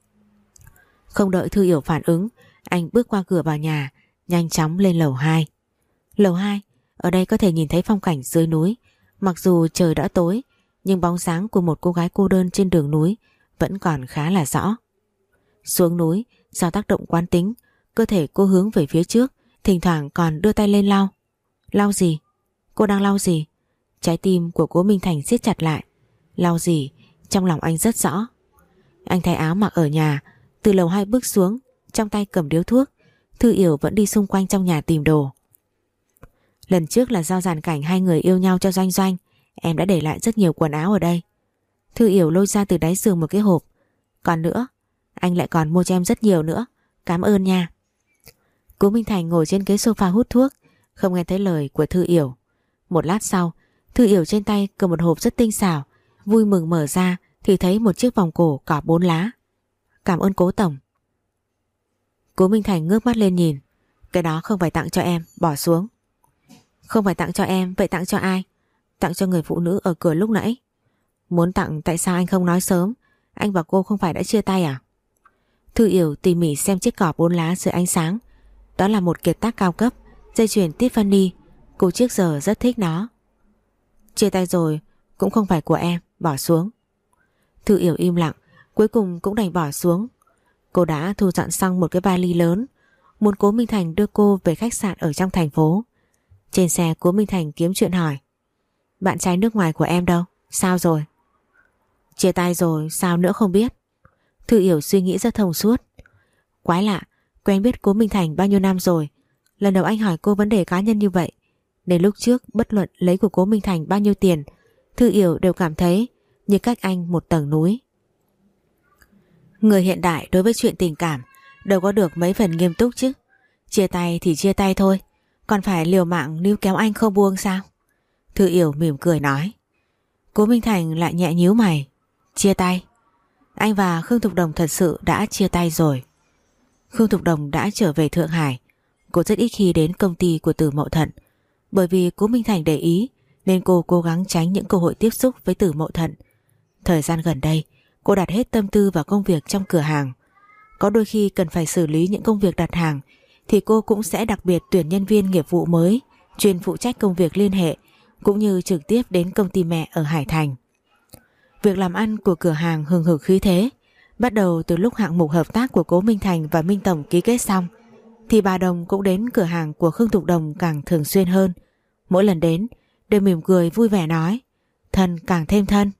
Không đợi Thư Yểu phản ứng, anh bước qua cửa vào nhà, nhanh chóng lên lầu hai. Lầu hai, ở đây có thể nhìn thấy phong cảnh dưới núi. Mặc dù trời đã tối, nhưng bóng dáng của một cô gái cô đơn trên đường núi vẫn còn khá là rõ. Xuống núi, do tác động quán tính, cơ thể cô hướng về phía trước, thỉnh thoảng còn đưa tay lên lau. Lau gì? Cô đang lau gì? Trái tim của Cố Minh Thành siết chặt lại. Lau gì? Trong lòng anh rất rõ. Anh thay áo mặc ở nhà, Từ lầu hai bước xuống, trong tay cầm điếu thuốc. Thư Yểu vẫn đi xung quanh trong nhà tìm đồ. Lần trước là do dàn cảnh hai người yêu nhau cho Doanh Doanh, em đã để lại rất nhiều quần áo ở đây. Thư Yểu lôi ra từ đáy giường một cái hộp. Còn nữa, anh lại còn mua cho em rất nhiều nữa. Cảm ơn nha. Cố Minh Thành ngồi trên ghế sofa hút thuốc, không nghe thấy lời của Thư Yểu. Một lát sau, Thư Yểu trên tay cầm một hộp rất tinh xảo, vui mừng mở ra thì thấy một chiếc vòng cổ cỏ bốn lá. Cảm ơn Cố tổng. Cố Minh Thành ngước mắt lên nhìn. Cái đó không phải tặng cho em, bỏ xuống. Không phải tặng cho em, vậy tặng cho ai? Tặng cho người phụ nữ ở cửa lúc nãy. Muốn tặng tại sao anh không nói sớm? Anh và cô không phải đã chia tay à? Thư Yểu tỉ mỉ xem chiếc cỏ bốn lá dưới ánh sáng. Đó là một kiệt tác cao cấp, dây chuyền Tiffany. Cô trước giờ rất thích nó. Chia tay rồi, cũng không phải của em, bỏ xuống. Thư Yểu im lặng, cuối cùng cũng đành bỏ xuống. Cô đã thu dọn xong một cái vali lớn, muốn Cố Minh Thành đưa cô về khách sạn ở trong thành phố. Trên xe Cố Minh Thành kiếm chuyện hỏi. Bạn trai nước ngoài của em đâu? Sao rồi? Chia tay rồi, sao nữa không biết. Thư Yểu suy nghĩ rất thông suốt. Quái lạ, quen biết Cố Minh Thành bao nhiêu năm rồi, lần đầu anh hỏi cô vấn đề cá nhân như vậy, nên lúc trước bất luận lấy của Cố Minh Thành bao nhiêu tiền, Thư Yểu đều cảm thấy như cách anh một tầng núi. Người hiện đại đối với chuyện tình cảm đâu có được mấy phần nghiêm túc chứ. Chia tay thì chia tay thôi, còn phải liều mạng níu kéo anh không buông sao? Thư Yểu mỉm cười nói. Cố Minh Thành lại nhẹ nhíu mày. Chia tay? Anh và Khương Thục Đồng thật sự đã chia tay rồi. Khương Thục Đồng đã trở về Thượng Hải. Cô rất ít khi đến công ty của Từ Mậu Thận. Bởi vì Cố Minh Thành để ý nên cô cố gắng tránh những cơ hội tiếp xúc với Từ Mậu Thận. Thời gian gần đây cô đặt hết tâm tư vào công việc trong cửa hàng. Có đôi khi cần phải xử lý những công việc đặt hàng thì cô cũng sẽ đặc biệt tuyển nhân viên nghiệp vụ mới chuyên phụ trách công việc liên hệ, cũng như trực tiếp đến công ty mẹ ở Hải Thành. Việc làm ăn của cửa hàng hừng hực khí thế. Bắt đầu từ lúc hạng mục hợp tác của Cố Minh Thành và Minh Tổng ký kết xong, thì bà Đồng cũng đến cửa hàng của Khương Thục Đồng càng thường xuyên hơn. Mỗi lần đến đều mỉm cười vui vẻ nói thân càng thêm thân.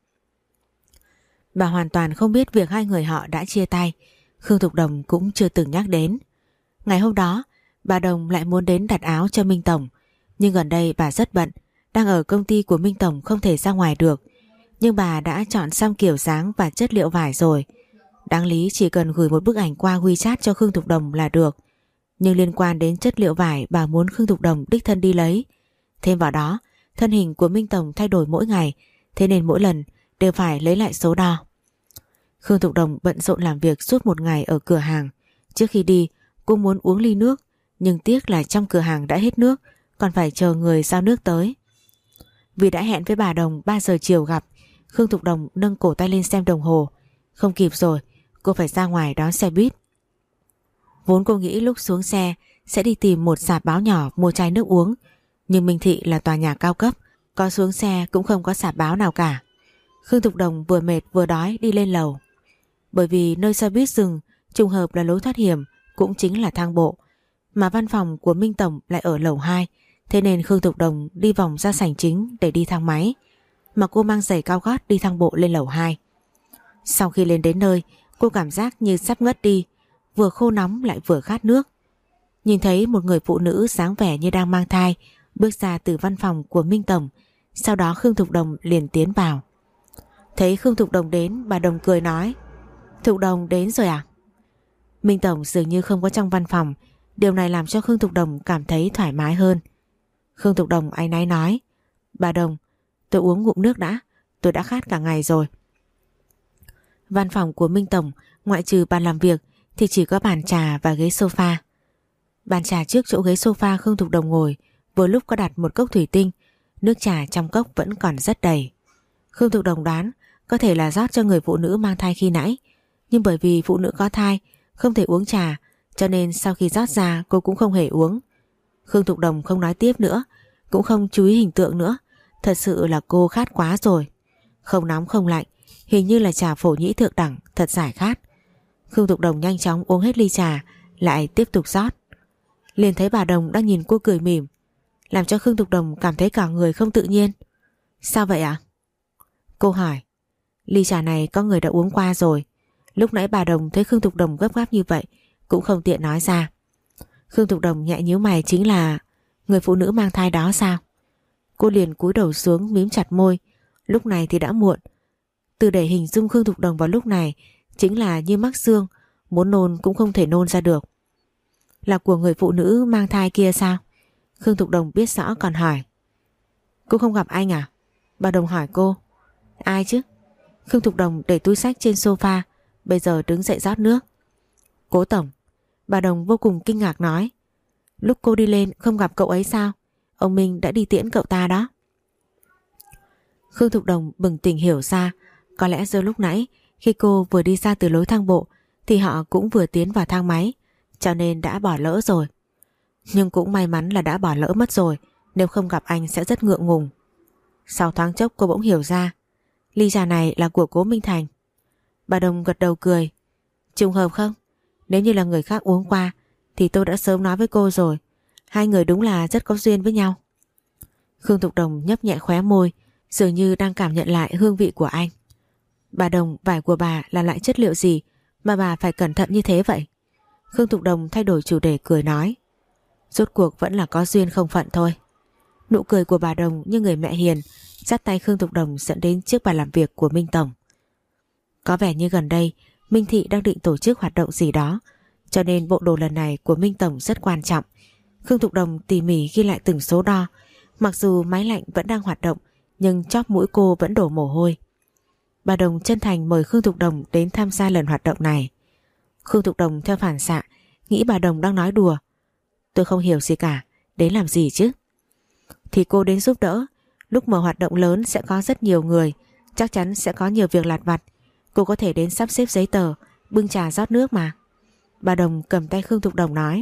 Bà hoàn toàn không biết việc hai người họ đã chia tay. Khương Thục Đồng cũng chưa từng nhắc đến. Ngày hôm đó bà Đồng lại muốn đến đặt áo cho Minh Tổng, nhưng gần đây bà rất bận, đang ở công ty của Minh Tổng không thể ra ngoài được. Nhưng bà đã chọn xong kiểu dáng và chất liệu vải rồi. Đáng lý chỉ cần gửi một bức ảnh qua WeChat cho Khương Thục Đồng là được. Nhưng liên quan đến chất liệu vải, bà muốn Khương Thục Đồng đích thân đi lấy. Thêm vào đó, thân hình của Minh Tổng thay đổi mỗi ngày, thế nên mỗi lần đều phải lấy lại số đo. Khương Thục Đồng bận rộn làm việc suốt một ngày ở cửa hàng. Trước khi đi, cô muốn uống ly nước, nhưng tiếc là trong cửa hàng đã hết nước, còn phải chờ người giao nước tới. Vì đã hẹn với bà Đồng ba giờ chiều gặp, Khương Thục Đồng nâng cổ tay lên xem đồng hồ. Không kịp rồi, cô phải ra ngoài đón xe buýt. Vốn cô nghĩ lúc xuống xe sẽ đi tìm một sạp báo nhỏ mua chai nước uống, nhưng Minh Thị là tòa nhà cao cấp, có xuống xe cũng không có sạp báo nào cả. Khương Thục Đồng vừa mệt vừa đói đi lên lầu. Bởi vì nơi xe buýt dừng trùng hợp là lối thoát hiểm, cũng chính là thang bộ, mà văn phòng của Minh Tổng lại ở lầu hai, thế nên Khương Thục Đồng đi vòng ra sảnh chính để đi thang máy, mà cô mang giày cao gót đi thang bộ lên lầu hai. Sau khi lên đến nơi, cô cảm giác như sắp ngất đi, vừa khô nóng lại vừa khát nước. Nhìn thấy một người phụ nữ dáng vẻ như đang mang thai bước ra từ văn phòng của Minh Tổng, sau đó Khương Thục Đồng liền tiến vào. Thấy Khương Thục Đồng đến, bà Đồng cười nói: Thục Đồng đến rồi à? Minh Tổng dường như không có trong văn phòng, điều này làm cho Khương Thục Đồng cảm thấy thoải mái hơn. Khương Thục Đồng áy náy nói: Bà Đồng, tôi uống ngụm nước đã, tôi đã khát cả ngày rồi. Văn phòng của Minh Tổng ngoại trừ bàn làm việc thì chỉ có bàn trà và ghế sofa. Bàn trà trước chỗ ghế sofa Khương Thục Đồng ngồi vừa lúc có đặt một cốc thủy tinh, nước trà trong cốc vẫn còn rất đầy. Khương Thục Đồng đoán có thể là rót cho người phụ nữ mang thai khi nãy, nhưng bởi vì phụ nữ có thai không thể uống trà, cho nên sau khi rót ra cô cũng không hề uống. Khương Thục Đồng không nói tiếp nữa, cũng không chú ý hình tượng nữa, thật sự là cô khát quá rồi. Không nóng không lạnh, hình như là trà phổ nhĩ thượng đẳng, thật giải khát. Khương Thục Đồng nhanh chóng uống hết ly trà, lại tiếp tục rót. Liền thấy bà Đồng đang nhìn cô cười mỉm, làm cho Khương Thục Đồng cảm thấy cả người không tự nhiên. Sao vậy ạ? Cô hỏi. Ly trà này có người đã uống qua rồi, Lúc nãy bà Đồng thấy Khương Thục Đồng gấp gáp như vậy cũng không tiện nói ra. Khương Thục Đồng nhẹ nhíu mày, chính là người phụ nữ mang thai đó sao? Cô liền cúi đầu xuống mím chặt môi. Lúc này thì đã muộn. Từ để hình dung Khương Thục Đồng vào lúc này chính là như mắc xương, muốn nôn cũng không thể nôn ra được. Là của người phụ nữ mang thai kia sao? Khương Thục Đồng biết rõ còn hỏi. Cô không gặp anh à? Bà Đồng hỏi cô. Ai chứ? Khương Thục Đồng để túi xách trên sofa, bây giờ đứng dậy rót nước. Cố tổng. Bà Đồng vô cùng kinh ngạc nói. Lúc cô đi lên không gặp cậu ấy sao? Ông Minh đã đi tiễn cậu ta đó. Khương Thục Đồng bừng tỉnh hiểu ra, có lẽ do lúc nãy khi cô vừa đi ra từ lối thang bộ thì họ cũng vừa tiến vào thang máy, cho nên đã bỏ lỡ rồi. Nhưng cũng may mắn là đã bỏ lỡ mất rồi, nếu không gặp anh sẽ rất ngượng ngùng. Sau thoáng chốc cô bỗng hiểu ra, ly trà này là của Cố Minh Thành. Bà Đồng gật đầu cười. Trùng hợp không? Nếu như là người khác uống qua thì tôi đã sớm nói với cô rồi. Hai người đúng là rất có duyên với nhau. Khương Thục Đồng nhấp nhẹ khóe môi, dường như đang cảm nhận lại hương vị của anh. Bà Đồng, vải của bà là loại chất liệu gì mà bà phải cẩn thận như thế vậy? Khương Thục Đồng thay đổi chủ đề cười nói. Rốt cuộc vẫn là có duyên không phận thôi. Nụ cười của bà Đồng như người mẹ hiền, dắt tay Khương Thục Đồng dẫn đến trước bàn làm việc của Minh Tổng. Có vẻ như gần đây Minh Thị đang định tổ chức hoạt động gì đó, cho nên bộ đồ lần này của Minh Tổng rất quan trọng. Khương Thục Đồng tỉ mỉ ghi lại từng số đo. Mặc dù máy lạnh vẫn đang hoạt động, nhưng chóp mũi cô vẫn đổ mồ hôi. Bà Đồng chân thành mời Khương Thục Đồng đến tham gia lần hoạt động này. Khương Thục Đồng theo phản xạ nghĩ bà Đồng đang nói đùa. Tôi không hiểu gì cả, đến làm gì chứ? Thì cô đến giúp đỡ. Lúc mở hoạt động lớn sẽ có rất nhiều người, chắc chắn sẽ có nhiều việc lặt vặt. Cô có thể đến sắp xếp giấy tờ, bưng trà rót nước mà. Bà Đồng cầm tay Khương Thục Đồng nói.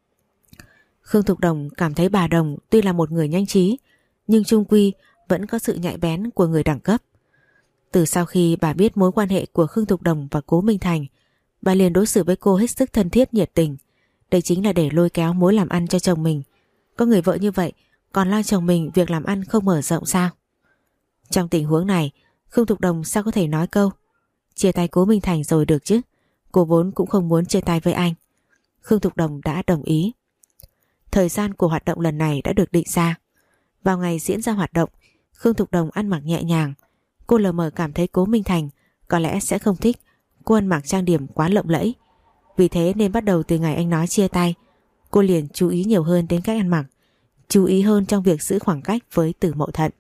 Khương Thục Đồng cảm thấy bà Đồng tuy là một người nhanh trí, nhưng chung quy vẫn có sự nhạy bén của người đẳng cấp. Từ sau khi bà biết mối quan hệ của Khương Thục Đồng và Cố Minh Thành, bà liền đối xử với cô hết sức thân thiết nhiệt tình. Đây chính là để lôi kéo mối làm ăn cho chồng mình. Có người vợ như vậy còn lo chồng mình việc làm ăn không mở rộng sao? Trong tình huống này, Khương Thục Đồng sao có thể nói câu chia tay Cố Minh Thành rồi được chứ? Cô vốn cũng không muốn chia tay với anh. Khương Thục Đồng đã đồng ý. Thời gian của hoạt động lần này đã được định ra. Vào ngày diễn ra hoạt động, Khương Thục Đồng ăn mặc nhẹ nhàng. Cô lờ mờ cảm thấy Cố Minh Thành có lẽ sẽ không thích cô ăn mặc trang điểm quá lộng lẫy. Vì thế nên bắt đầu từ ngày anh nói chia tay, cô liền chú ý nhiều hơn đến cách ăn mặc, chú ý hơn trong việc giữ khoảng cách với Từ Mậu Thận.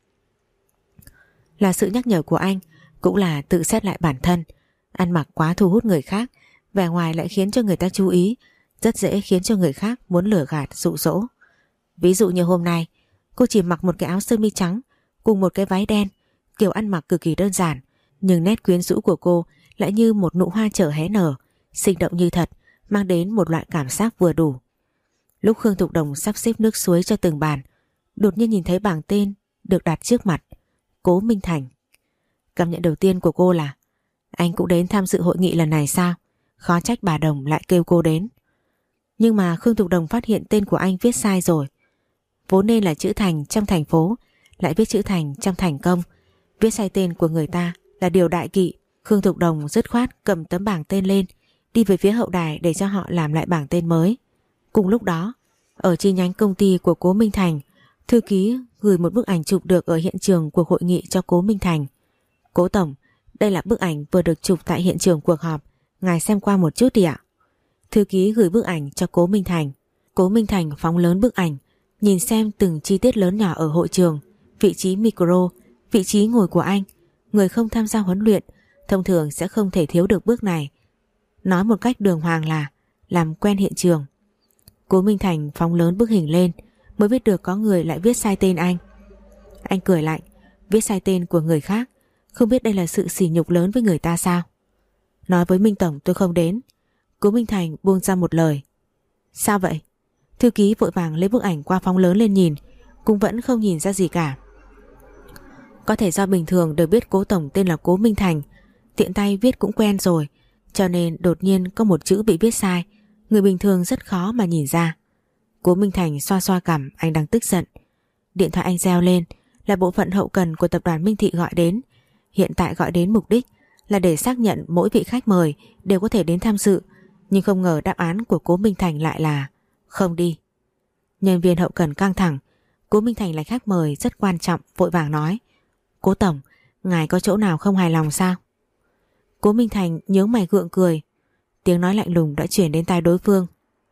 Là sự nhắc nhở của anh, cũng là tự xét lại bản thân. Ăn mặc quá thu hút người khác, vẻ ngoài lại khiến cho người ta chú ý, rất dễ khiến cho người khác muốn lừa gạt dụ dỗ. Ví dụ như hôm nay, cô chỉ mặc một cái áo sơ mi trắng cùng một cái váy đen, kiểu ăn mặc cực kỳ đơn giản, nhưng nét quyến rũ của cô lại như một nụ hoa chợ hé nở, sinh động như thật, mang đến một loại cảm giác vừa đủ. Lúc Khương Thục Đồng sắp xếp nước suối cho từng bàn, đột nhiên nhìn thấy bảng tên được đặt trước mặt, Cố Minh Thành. Cảm nhận đầu tiên của cô là anh cũng đến tham dự hội nghị lần này sao? Khó trách bà Đồng lại kêu cô đến. Nhưng mà Khương Thục Đồng phát hiện tên của anh viết sai rồi. Vốn nên là chữ Thành trong thành phố, lại viết chữ Thành trong thành công. Viết sai tên của người ta là điều đại kỵ. Khương Thục Đồng dứt khoát cầm tấm bảng tên lên, đi về phía hậu đài để cho họ làm lại bảng tên mới. Cùng lúc đó, ở chi nhánh công ty của Cố Minh Thành, thư ký gửi một bức ảnh chụp được ở hiện trường cuộc hội nghị cho Cố Minh Thành. Cố Tổng, đây là bức ảnh vừa được chụp tại hiện trường cuộc họp, ngài xem qua một chút đi ạ. Thư ký gửi bức ảnh cho Cố Minh Thành. Cố Minh Thành phóng lớn bức ảnh, nhìn xem từng chi tiết lớn nhỏ ở hội trường, vị trí micro, vị trí ngồi của anh. Người không tham gia huấn luyện thông thường sẽ không thể thiếu được bước này. Nói một cách đường hoàng là làm quen hiện trường. Cố Minh Thành phóng lớn bức hình lên, mới biết được có người lại viết sai tên anh. Anh cười lạnh, viết sai tên của người khác, không biết đây là sự sỉ nhục lớn với người ta sao? Nói với Minh Tổng tôi không đến. Cố Minh Thành buông ra một lời. Sao vậy? Thư ký vội vàng lấy bức ảnh qua phóng lớn lên nhìn, cũng vẫn không nhìn ra gì cả. Có thể do bình thường đều biết Cố Tổng tên là Cố Minh Thành, tiện tay viết cũng quen rồi, cho nên đột nhiên có một chữ bị viết sai, người bình thường rất khó mà nhìn ra. Cố Minh Thành xoa xoa cằm, anh đang tức giận. Điện thoại anh reo lên, là bộ phận hậu cần của tập đoàn Minh Thị gọi đến. Hiện tại gọi đến mục đích là để xác nhận mỗi vị khách mời đều có thể đến tham dự, nhưng không ngờ đáp án của Cố Minh Thành lại là không đi. Nhân viên hậu cần căng thẳng. Cố Minh Thành là khách mời rất quan trọng, vội vàng nói: Cố tổng, ngài có chỗ nào không hài lòng sao? Cố Minh Thành nhướng mày gượng cười. Tiếng nói lạnh lùng đã chuyển đến tai đối phương: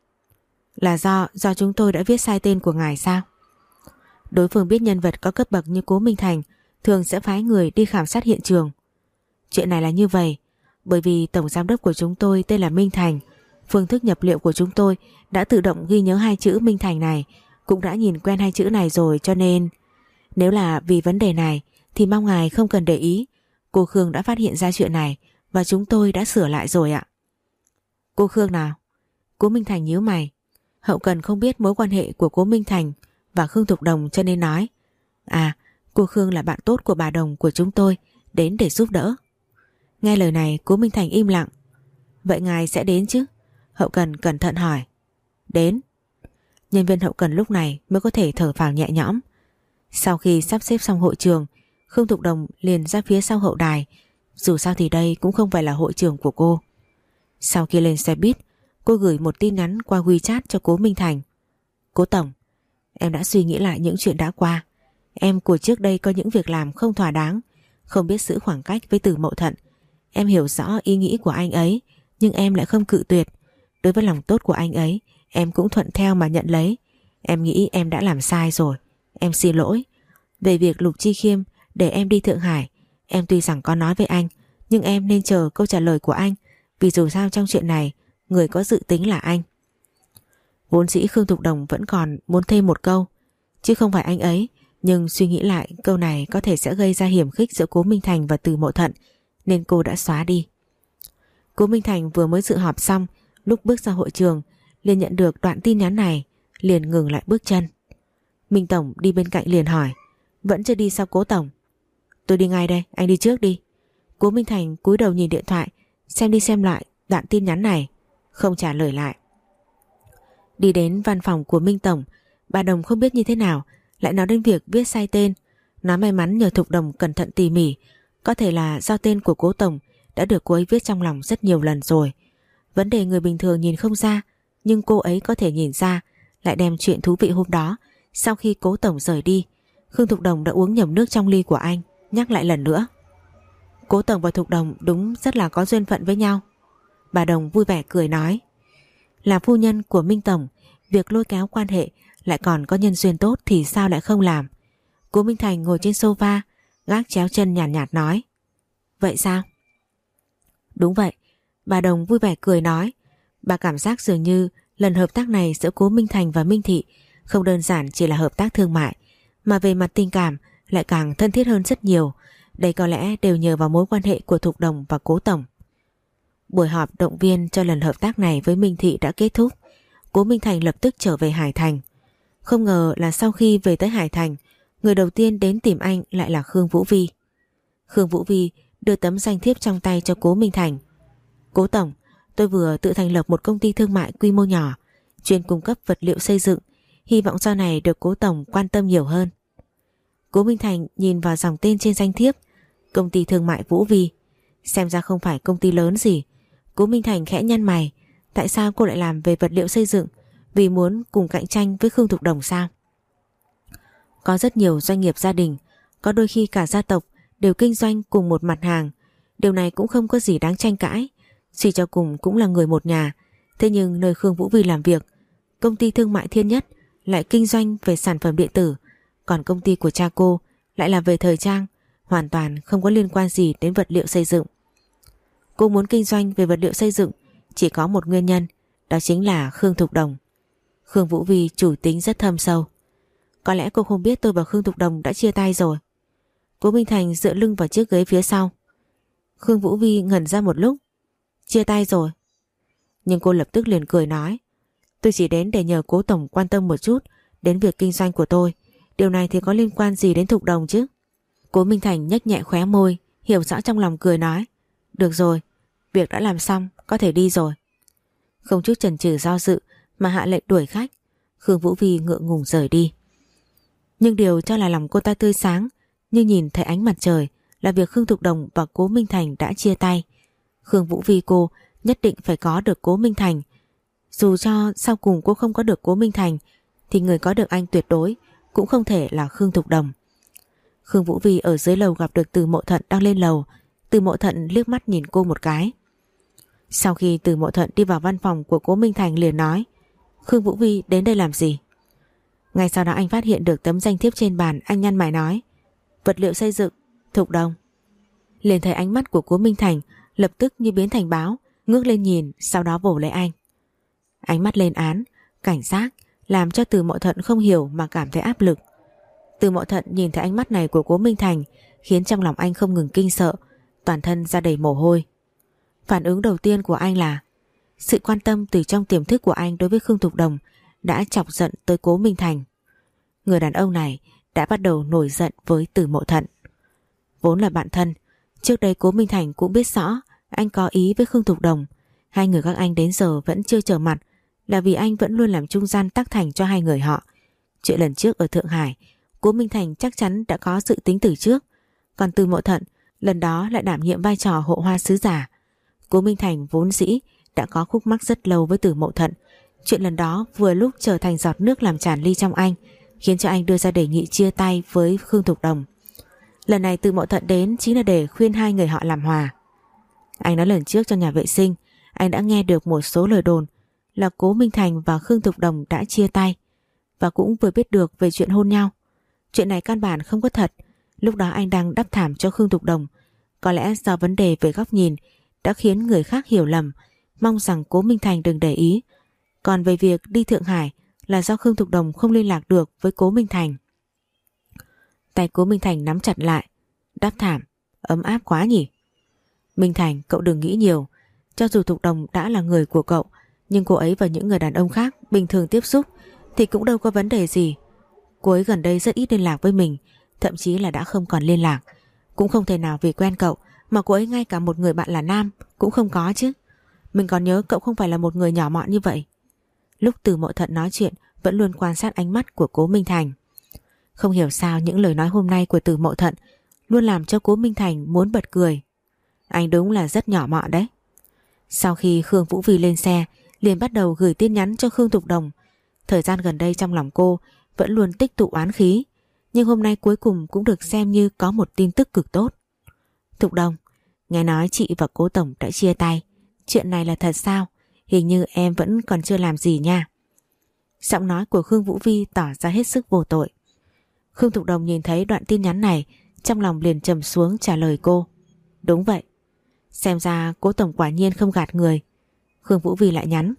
Là do do chúng tôi đã viết sai tên của ngài sao? Đối phương biết nhân vật có cấp bậc như Cố Minh Thành thường sẽ phái người đi khảo sát hiện trường. Chuyện này là như vậy, bởi vì tổng giám đốc của chúng tôi tên là Minh Thành, phương thức nhập liệu của chúng tôi đã tự động ghi nhớ hai chữ Minh Thành này, cũng đã nhìn quen hai chữ này rồi, cho nên nếu là vì vấn đề này thì mong ngài không cần để ý. Cô Khương đã phát hiện ra chuyện này và chúng tôi đã sửa lại rồi ạ. Cô Khương nào? Cố Minh Thành nhíu mày. Hậu cần không biết mối quan hệ của Cố Minh Thành và Khương Thục Đồng cho nên nói: À, cô Khương là bạn tốt của bà Đồng của chúng tôi, đến để giúp đỡ. Nghe lời này, Cố Minh Thành im lặng. Vậy ngài sẽ đến chứ? Hậu cần cẩn thận hỏi. Đến. Nhân viên hậu cần lúc này mới có thể thở phào nhẹ nhõm. Sau khi sắp xếp xong hội trường, Khương Thục Đồng liền ra phía sau hậu đài. Dù sao thì đây cũng không phải là hội trường của cô. Sau khi lên xe buýt, cô gửi một tin nhắn qua WeChat cho Cố Minh Thành. Cố tổng, em đã suy nghĩ lại những chuyện đã qua. Em của trước đây có những việc làm không thỏa đáng, không biết giữ khoảng cách với Từ Mậu Thận. Em hiểu rõ ý nghĩ của anh ấy, nhưng em lại không cự tuyệt. Đối với lòng tốt của anh ấy, em cũng thuận theo mà nhận lấy. Em nghĩ em đã làm sai rồi, em xin lỗi. Về việc Lục Chi Khiêm để em đi Thượng Hải, em tuy rằng có nói với anh, nhưng em nên chờ câu trả lời của anh, vì dù sao trong chuyện này người có dự tính là anh. Vốn dĩ Khương Thục Đồng vẫn còn muốn thêm một câu, chứ không phải anh ấy, nhưng suy nghĩ lại câu này có thể sẽ gây ra hiểm khích giữa Cố Minh Thành và Từ Mậu Thận, nên cô đã xóa đi. Cố Minh Thành vừa mới dự họp xong, lúc bước ra hội trường liền nhận được đoạn tin nhắn này, liền ngừng lại bước chân. Minh Tổng đi bên cạnh liền hỏi: Vẫn chưa đi sao Cố Tổng? Tôi đi ngay đây, anh đi trước đi. Cố Minh Thành cúi đầu nhìn điện thoại, xem đi xem lại đoạn tin nhắn này, không trả lời lại. Đi đến văn phòng của Minh Tổng, bà Đồng không biết như thế nào lại nói đến việc viết sai tên. Nói may mắn nhờ Thục Đồng cẩn thận tỉ mỉ, có thể là do tên của Cố Tổng đã được cô ấy viết trong lòng rất nhiều lần rồi. Vấn đề người bình thường nhìn không ra, nhưng cô ấy có thể nhìn ra. Lại đem chuyện thú vị hôm đó, sau khi Cố Tổng rời đi, Khương Thục Đồng đã uống nhầm nước trong ly của anh, nhắc lại lần nữa. Cố Tổng và Thục Đồng đúng rất là có duyên phận với nhau. Bà Đồng vui vẻ cười nói: Là phu nhân của Minh Tổng, việc lôi kéo quan hệ lại còn có nhân duyên tốt thì sao lại không làm. Cố Minh Thành ngồi trên sofa, gác chéo chân nhàn nhạt, nhạt nói: Vậy sao? Đúng vậy. Bà Đồng vui vẻ cười nói. Bà cảm giác dường như lần hợp tác này giữa Cố Minh Thành và Minh Thị không đơn giản chỉ là hợp tác thương mại, mà về mặt tình cảm lại càng thân thiết hơn rất nhiều. Đây có lẽ đều nhờ vào mối quan hệ của Thục Đồng và Cố Tổng. Buổi họp động viên cho lần hợp tác này với Minh Thị đã kết thúc. Cố Minh Thành lập tức trở về Hải Thành. Không ngờ là sau khi về tới Hải Thành, người đầu tiên đến tìm anh lại là Khương Vũ Vi. Khương Vũ Vi đưa tấm danh thiếp trong tay cho Cố Minh Thành. Cố Tổng, tôi vừa tự thành lập một công ty thương mại quy mô nhỏ, chuyên cung cấp vật liệu xây dựng, hy vọng sau này được Cố Tổng quan tâm nhiều hơn. Cố Minh Thành nhìn vào dòng tên trên danh thiếp, công ty thương mại Vũ Vi, xem ra không phải công ty lớn gì. Cố Minh Thành khẽ nhăn mày, tại sao cô lại làm về vật liệu xây dựng? Vì muốn cùng cạnh tranh với Khương Thục Đồng sao? Có rất nhiều doanh nghiệp gia đình, có đôi khi cả gia tộc đều kinh doanh cùng một mặt hàng. Điều này cũng không có gì đáng tranh cãi, suy cho cùng cũng là người một nhà. Thế nhưng nơi Khương Vũ Vi làm việc, công ty thương mại Thiên Nhất lại kinh doanh về sản phẩm điện tử, còn công ty của cha cô lại là về thời trang, hoàn toàn không có liên quan gì đến vật liệu xây dựng. Cô muốn kinh doanh về vật liệu xây dựng chỉ có một nguyên nhân, đó chính là Khương Thục Đồng. Khương Vũ Vi chủ tính rất thâm sâu. Có lẽ cô không biết tôi và Khương Thục Đồng đã chia tay rồi. Cố Minh Thành dựa lưng vào chiếc ghế phía sau. Khương Vũ Vi ngẩn ra một lúc. Chia tay rồi? Nhưng cô lập tức liền cười nói: Tôi chỉ đến để nhờ Cố Tổng quan tâm một chút đến việc kinh doanh của tôi. Điều này thì có liên quan gì đến Thục Đồng chứ? Cố Minh Thành nhếch nhẹ khóe môi, hiểu rõ trong lòng cười nói: Được rồi, việc đã làm xong, có thể đi rồi. Không chút chần chừ do dự mà hạ lệnh đuổi khách, Khương Vũ Vi ngượng ngùng rời đi. Nhưng điều cho là lòng cô ta tươi sáng như nhìn thấy ánh mặt trời là việc Khương Thục Đồng và Cố Minh Thành đã chia tay. Khương Vũ Vi cô nhất định phải có được Cố Minh Thành. Dù cho sau cùng cô không có được Cố Minh Thành thì người có được anh tuyệt đối cũng không thể là Khương Thục Đồng. Khương Vũ Vi ở dưới lầu gặp được Từ Mộ Thận đang lên lầu. Từ Mộ Thận liếc mắt nhìn cô một cái. Sau khi Từ Mộ Thận đi vào văn phòng của Cố Minh Thành liền nói: Khương Vũ Vi đến đây làm gì? Ngay sau đó anh phát hiện được tấm danh thiếp trên bàn. Anh nhăn mày nói: vật liệu xây dựng, Thục Đồng. Liền thấy ánh mắt của Cố Minh Thành lập tức như biến thành báo, ngước lên nhìn, sau đó vồ lấy anh. Ánh mắt lên án, cảnh giác, làm cho Từ Mộ Thận không hiểu mà cảm thấy áp lực. Từ Mộ Thận nhìn thấy ánh mắt này của Cố Minh Thành khiến trong lòng anh không ngừng kinh sợ, toàn thân ra đầy mồ hôi. Phản ứng đầu tiên của anh là sự quan tâm từ trong tiềm thức của anh đối với Khương Thục Đồng đã chọc giận tới Cố Minh Thành. Người đàn ông này đã bắt đầu nổi giận với Từ Mộ Thận. Vốn là bạn thân, trước đây Cố Minh Thành cũng biết rõ anh có ý với Khương Thục Đồng. Hai người các anh đến giờ vẫn chưa trở mặt là vì anh vẫn luôn làm trung gian tác thành cho hai người họ. Chuyện lần trước ở Thượng Hải, Cố Minh Thành chắc chắn đã có dự tính từ trước. Còn Từ Mộ Thận lần đó lại đảm nhiệm vai trò hộ hoa sứ giả. Cố Minh Thành vốn dĩ đã có khúc mắc rất lâu với Từ Mộ Thận. Chuyện lần đó vừa lúc trở thành giọt nước làm tràn ly trong anh, khiến cho anh đưa ra đề nghị chia tay với Khương Thục Đồng. Lần này Từ Mộ Thận đến chính là để khuyên hai người họ làm hòa. Anh nói lần trước trong nhà vệ sinh anh đã nghe được một số lời đồn là Cố Minh Thành và Khương Thục Đồng đã chia tay, và cũng vừa biết được về chuyện hôn nhau. Chuyện này căn bản không có thật. Lúc đó anh đang đắp thảm cho Khương Thục Đồng. Có lẽ do vấn đề về góc nhìn đã khiến người khác hiểu lầm, mong rằng Cố Minh Thành đừng để ý. Còn về việc đi Thượng Hải là do Khương Thục Đồng không liên lạc được với Cố Minh Thành. Tay Cố Minh Thành nắm chặt lại. Đắp thảm, ấm áp quá nhỉ. Minh Thành, cậu đừng nghĩ nhiều. Cho dù Thục Đồng đã là người của cậu, nhưng cô ấy và những người đàn ông khác bình thường tiếp xúc thì cũng đâu có vấn đề gì. Cô ấy gần đây rất ít liên lạc với mình, thậm chí là đã không còn liên lạc. Cũng không thể nào vì quen cậu mà cô ấy ngay cả một người bạn là nam cũng không có chứ. Mình còn nhớ cậu không phải là một người nhỏ mọn như vậy. Lúc Từ Mộ Thận nói chuyện vẫn luôn quan sát ánh mắt của Cố Minh Thành. Không hiểu sao những lời nói hôm nay của Từ Mộ Thận luôn làm cho Cố Minh Thành muốn bật cười. Anh đúng là rất nhỏ mọn đấy. Sau khi Khương Vũ Vi lên xe liền bắt đầu gửi tin nhắn cho Khương Thục Đồng. Thời gian gần đây trong lòng cô vẫn luôn tích tụ oán khí, nhưng hôm nay cuối cùng cũng được xem như có một tin tức cực tốt. Thục Đồng, nghe nói chị và Cố Tổng đã chia tay. Chuyện này là thật sao? Hình như em vẫn còn chưa làm gì nha. Giọng nói của Khương Vũ Vi tỏ ra hết sức vô tội. Khương Thục Đồng nhìn thấy đoạn tin nhắn này, trong lòng liền trầm xuống trả lời cô. Đúng vậy. Xem ra Cố Tổng quả nhiên không gạt người. Khương Vũ Vi lại nhắn.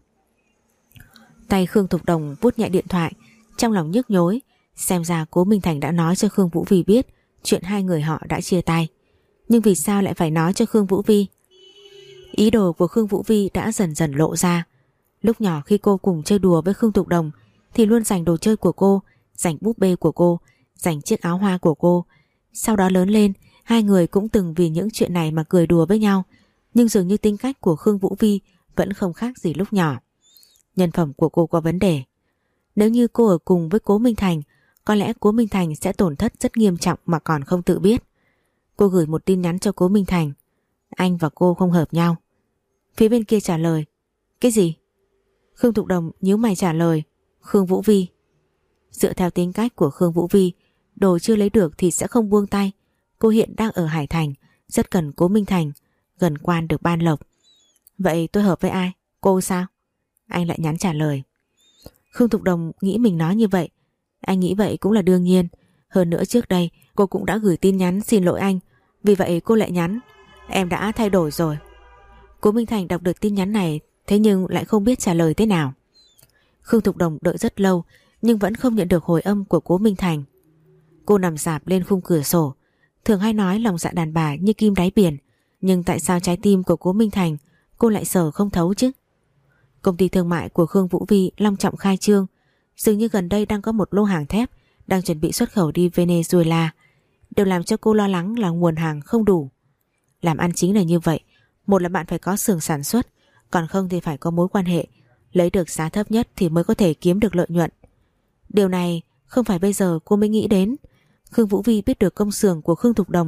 Tay Khương Thục Đồng vuốt nhẹ điện thoại, trong lòng nhức nhối. Xem ra Cố Minh Thành đã nói cho Khương Vũ Vi biết chuyện hai người họ đã chia tay. Nhưng vì sao lại phải nói cho Khương Vũ Vi? Ý đồ của Khương Vũ Vi đã dần dần lộ ra. Lúc nhỏ khi cô cùng chơi đùa với Khương Thục Đồng thì luôn giành đồ chơi của cô, giành búp bê của cô, giành chiếc áo hoa của cô. Sau đó lớn lên, hai người cũng từng vì những chuyện này mà cười đùa với nhau. Nhưng dường như tính cách của Khương Vũ Vi vẫn không khác gì lúc nhỏ. Nhân phẩm của cô có vấn đề. Nếu như cô ở cùng với Cố Minh Thành, có lẽ Cố Minh Thành sẽ tổn thất rất nghiêm trọng mà còn không tự biết. Cô gửi một tin nhắn cho Cố Minh Thành. Anh và cô không hợp nhau. Phía bên kia trả lời. Cái gì? Khương Thục Đồng nhíu mày trả lời. Khương Vũ Vi. Dựa theo tính cách của Khương Vũ Vi, đồ chưa lấy được thì sẽ không buông tay. Cô hiện đang ở Hải Thành, rất cần Cố Minh Thành, gần quan được ban lộc. Vậy tôi hợp với ai? Cô sao? Anh lại nhắn trả lời. Khương Thục Đồng nghĩ mình nói như vậy. Anh nghĩ vậy cũng là đương nhiên. Hơn nữa trước đây cô cũng đã gửi tin nhắn xin lỗi anh, vì vậy cô lại nhắn. Em đã thay đổi rồi. Cố Minh Thành đọc được tin nhắn này, thế nhưng lại không biết trả lời thế nào. Khương Thục Đồng đợi rất lâu nhưng vẫn không nhận được hồi âm của Cố Minh Thành. Cô nằm rạp lên khung cửa sổ. Thường hay nói lòng dạ đàn bà như kim đáy biển, nhưng tại sao trái tim của Cố Minh Thành cô lại sờ không thấu chứ? Công ty thương mại của Khương Vũ Vi long trọng khai trương. Dường như gần đây đang có một lô hàng thép đang chuẩn bị xuất khẩu đi Venezuela. Điều làm cho cô lo lắng là nguồn hàng không đủ. Làm ăn chính là như vậy. Một là bạn phải có xưởng sản xuất, còn không thì phải có mối quan hệ. Lấy được giá thấp nhất thì mới có thể kiếm được lợi nhuận. Điều này không phải bây giờ cô mới nghĩ đến. Khương Vũ Vi biết được công xưởng của Khương Thục Đồng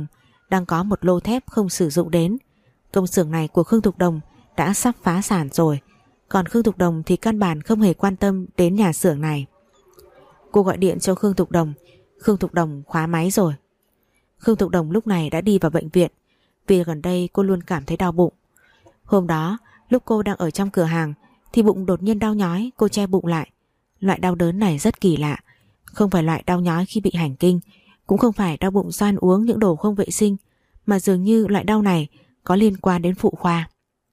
đang có một lô thép không sử dụng đến. Công xưởng này của Khương Thục Đồng đã sắp phá sản rồi, còn Khương Thục Đồng thì căn bản không hề quan tâm đến nhà xưởng này. Cô gọi điện cho Khương Thục Đồng, Khương Thục Đồng khóa máy rồi. Khương Thục Đồng lúc này đã đi vào bệnh viện, vì gần đây cô luôn cảm thấy đau bụng. Hôm đó lúc cô đang ở trong cửa hàng thì bụng đột nhiên đau nhói, cô che bụng lại. Loại đau đớn này rất kỳ lạ, không phải loại đau nhói khi bị hành kinh, cũng không phải đau bụng do ăn uống những đồ không vệ sinh, mà dường như loại đau này có liên quan đến phụ khoa.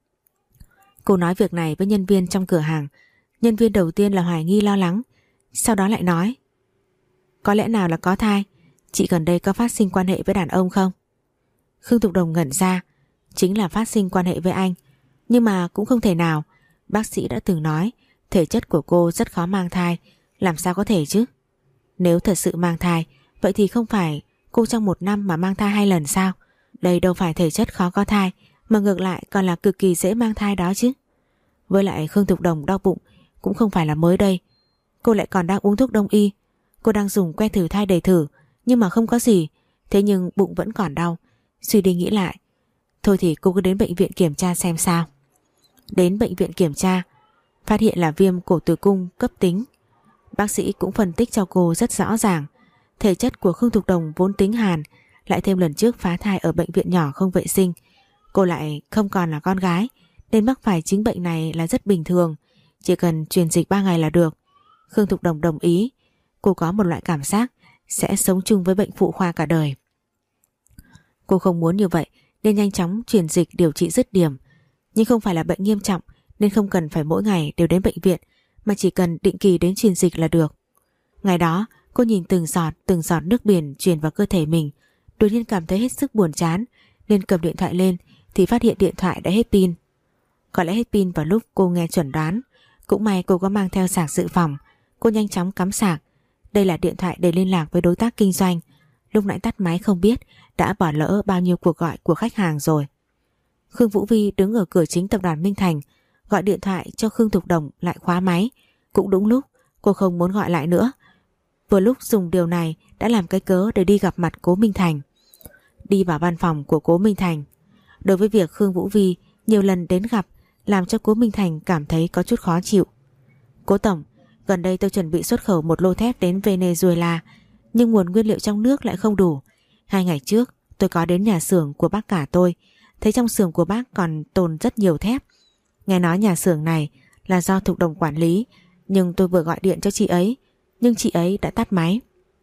Cô nói việc này với nhân viên trong cửa hàng. Nhân viên đầu tiên là hoài nghi lo lắng, sau đó lại nói: có lẽ nào là có thai, chị gần đây có phát sinh quan hệ với đàn ông không? Khương Thục Đồng ngẩn ra. Chính là phát sinh quan hệ với anh, nhưng mà cũng không thể nào. Bác sĩ đã từng nói thể chất của cô rất khó mang thai, làm sao có thể chứ? Nếu thật sự mang thai, vậy thì không phải cô trong một năm mà mang thai hai lần sao? Đây đâu phải thể chất khó có thai, mà ngược lại còn là cực kỳ dễ mang thai đó chứ. Với lại Khương Thục Đồng đau bụng cũng không phải là mới đây. Cô lại còn đang uống thuốc đông y. Cô đang dùng que thử thai để thử, nhưng mà không có gì. Thế nhưng bụng vẫn còn đau. Suy đi nghĩ lại, thôi thì cô cứ đến bệnh viện kiểm tra xem sao. Đến bệnh viện kiểm tra, phát hiện là viêm cổ tử cung cấp tính. Bác sĩ cũng phân tích cho cô rất rõ ràng. Thể chất của Khương Thục Đồng vốn tính hàn, lại thêm lần trước phá thai ở bệnh viện nhỏ không vệ sinh, cô lại không còn là con gái, nên mắc phải chính bệnh này là rất bình thường. Chỉ cần truyền dịch ba ngày là được. Khương Thục Đồng đồng ý. Cô có một loại cảm giác sẽ sống chung với bệnh phụ khoa cả đời. Cô không muốn như vậy nên nhanh chóng truyền dịch điều trị dứt điểm. Nhưng không phải là bệnh nghiêm trọng nên không cần phải mỗi ngày đều đến bệnh viện, mà chỉ cần định kỳ đến truyền dịch là được. Ngày đó cô nhìn từng giọt từng giọt nước biển truyền vào cơ thể mình, đột nhiên cảm thấy hết sức buồn chán, nên cầm điện thoại lên thì phát hiện điện thoại đã hết pin. Có lẽ hết pin vào lúc cô nghe chuẩn đoán. Cũng may cô có mang theo sạc dự phòng. Cô nhanh chóng cắm sạc. Đây là điện thoại để liên lạc với đối tác kinh doanh. Lúc nãy tắt máy không biết đã bỏ lỡ bao nhiêu cuộc gọi của khách hàng rồi. Khương Vũ Vi đứng ở cửa chính tập đoàn Minh Thành, gọi điện thoại cho Khương Thục Đồng lại khóa máy. Cũng đúng lúc cô không muốn gọi lại nữa. Vừa lúc dùng điều này đã làm cái cớ để đi gặp mặt Cố Minh Thành. Đi vào văn phòng của Cố Minh Thành. Đối với việc Khương Vũ Vi nhiều lần đến gặp, làm cho Cố Minh Thành cảm thấy có chút khó chịu. Cố tổng, gần đây tôi chuẩn bị xuất khẩu một lô thép đến Venezuela, nhưng nguồn nguyên liệu trong nước lại không đủ. Hai ngày trước tôi có đến nhà xưởng của bác cả tôi, thấy trong xưởng của bác còn tồn rất nhiều thép. Nghe nói nhà xưởng này là do Thục Đồng quản lý, nhưng tôi vừa gọi điện cho chị ấy, nhưng chị ấy đã tắt máy.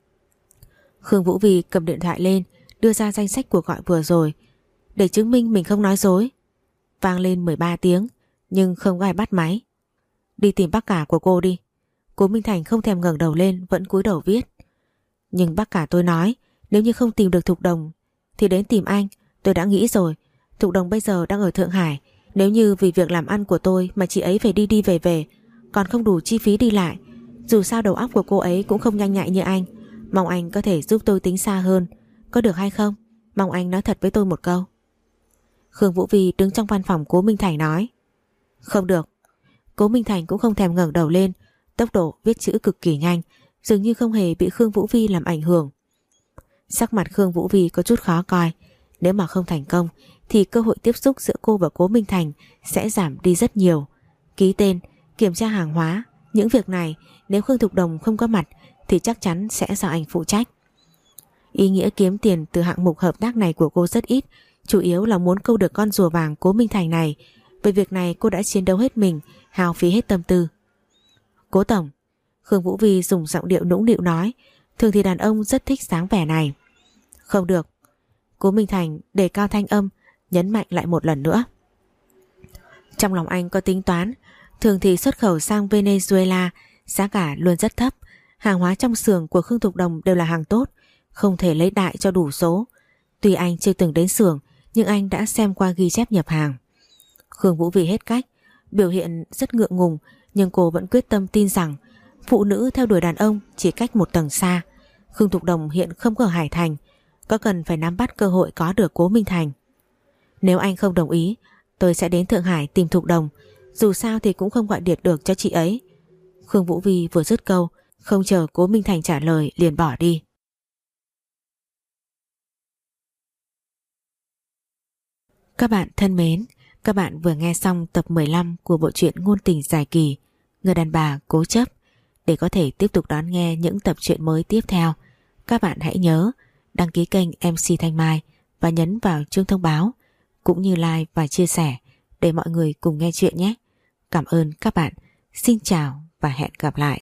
Khương Vũ Vi cầm điện thoại lên, đưa ra danh sách cuộc gọi vừa rồi để chứng minh mình không nói dối. Vang lên mười ba tiếng nhưng không có ai bắt máy. Đi tìm bác cả của cô đi. Cố Minh Thành không thèm ngẩng đầu lên, vẫn cúi đầu viết. Nhưng bác cả tôi nói nếu như không tìm được Thục Đồng thì đến tìm anh. Tôi đã nghĩ rồi, Thục Đồng bây giờ đang ở Thượng Hải. Nếu như vì việc làm ăn của tôi mà chị ấy phải đi đi về về, còn không đủ chi phí đi lại. Dù sao đầu óc của cô ấy cũng không nhanh nhạy như anh. Mong anh có thể giúp tôi tính xa hơn, có được hay không? Mong anh nói thật với tôi một câu. Khương Vũ Vi đứng trong văn phòng Cố Minh Thành nói. Không được. Cố Minh Thành cũng không thèm ngẩng đầu lên, tốc độ viết chữ cực kỳ nhanh, dường như không hề bị Khương Vũ Vi làm ảnh hưởng. Sắc mặt Khương Vũ Vi có chút khó coi. Nếu mà không thành công thì cơ hội tiếp xúc giữa cô và Cố Minh Thành sẽ giảm đi rất nhiều. Ký tên, kiểm tra hàng hóa, những việc này nếu Khương Thục Đồng không có mặt thì chắc chắn sẽ do anh phụ trách. Ý nghĩa kiếm tiền từ hạng mục hợp tác này của cô rất ít, chủ yếu là muốn câu được con rùa vàng Cố Minh Thành này. Về việc này cô đã chiến đấu hết mình, hao phí hết tâm tư. Cố tổng, Khương Vũ Vi dùng giọng điệu nũng nịu nói, thường thì đàn ông rất thích dáng vẻ này. Không được. Cố Minh Thành đề cao thanh âm, nhấn mạnh lại một lần nữa. Trong lòng anh có tính toán, thường thì xuất khẩu sang Venezuela giá cả luôn rất thấp. Hàng hóa trong xưởng của Khương Thục Đồng đều là hàng tốt, không thể lấy đại cho đủ số. Tuy anh chưa từng đến xưởng, nhưng anh đã xem qua ghi chép nhập hàng. Khương Vũ Vi hết cách, biểu hiện rất ngượng ngùng, nhưng cô vẫn quyết tâm tin rằng phụ nữ theo đuổi đàn ông chỉ cách một tầng xa. Khương Thục Đồng hiện không có ở Hải Thành, có cần phải nắm bắt cơ hội có được Cố Minh Thành. Nếu anh không đồng ý, tôi sẽ đến Thượng Hải tìm Thục Đồng, dù sao thì cũng không gọi điện được cho chị ấy. Khương Vũ Vi vừa dứt câu, không chờ Cố Minh Thành trả lời liền bỏ đi. Các bạn thân mến, các bạn vừa nghe xong tập mười lăm của bộ truyện ngôn tình dài kỳ Người đàn bà cố chấp. Để có thể tiếp tục đón nghe những tập truyện mới tiếp theo, các bạn hãy nhớ đăng ký kênh em xê Thanh Mai và nhấn vào chuông thông báo, cũng như like và chia sẻ để mọi người cùng nghe chuyện nhé. Cảm ơn các bạn. Xin chào và hẹn gặp lại.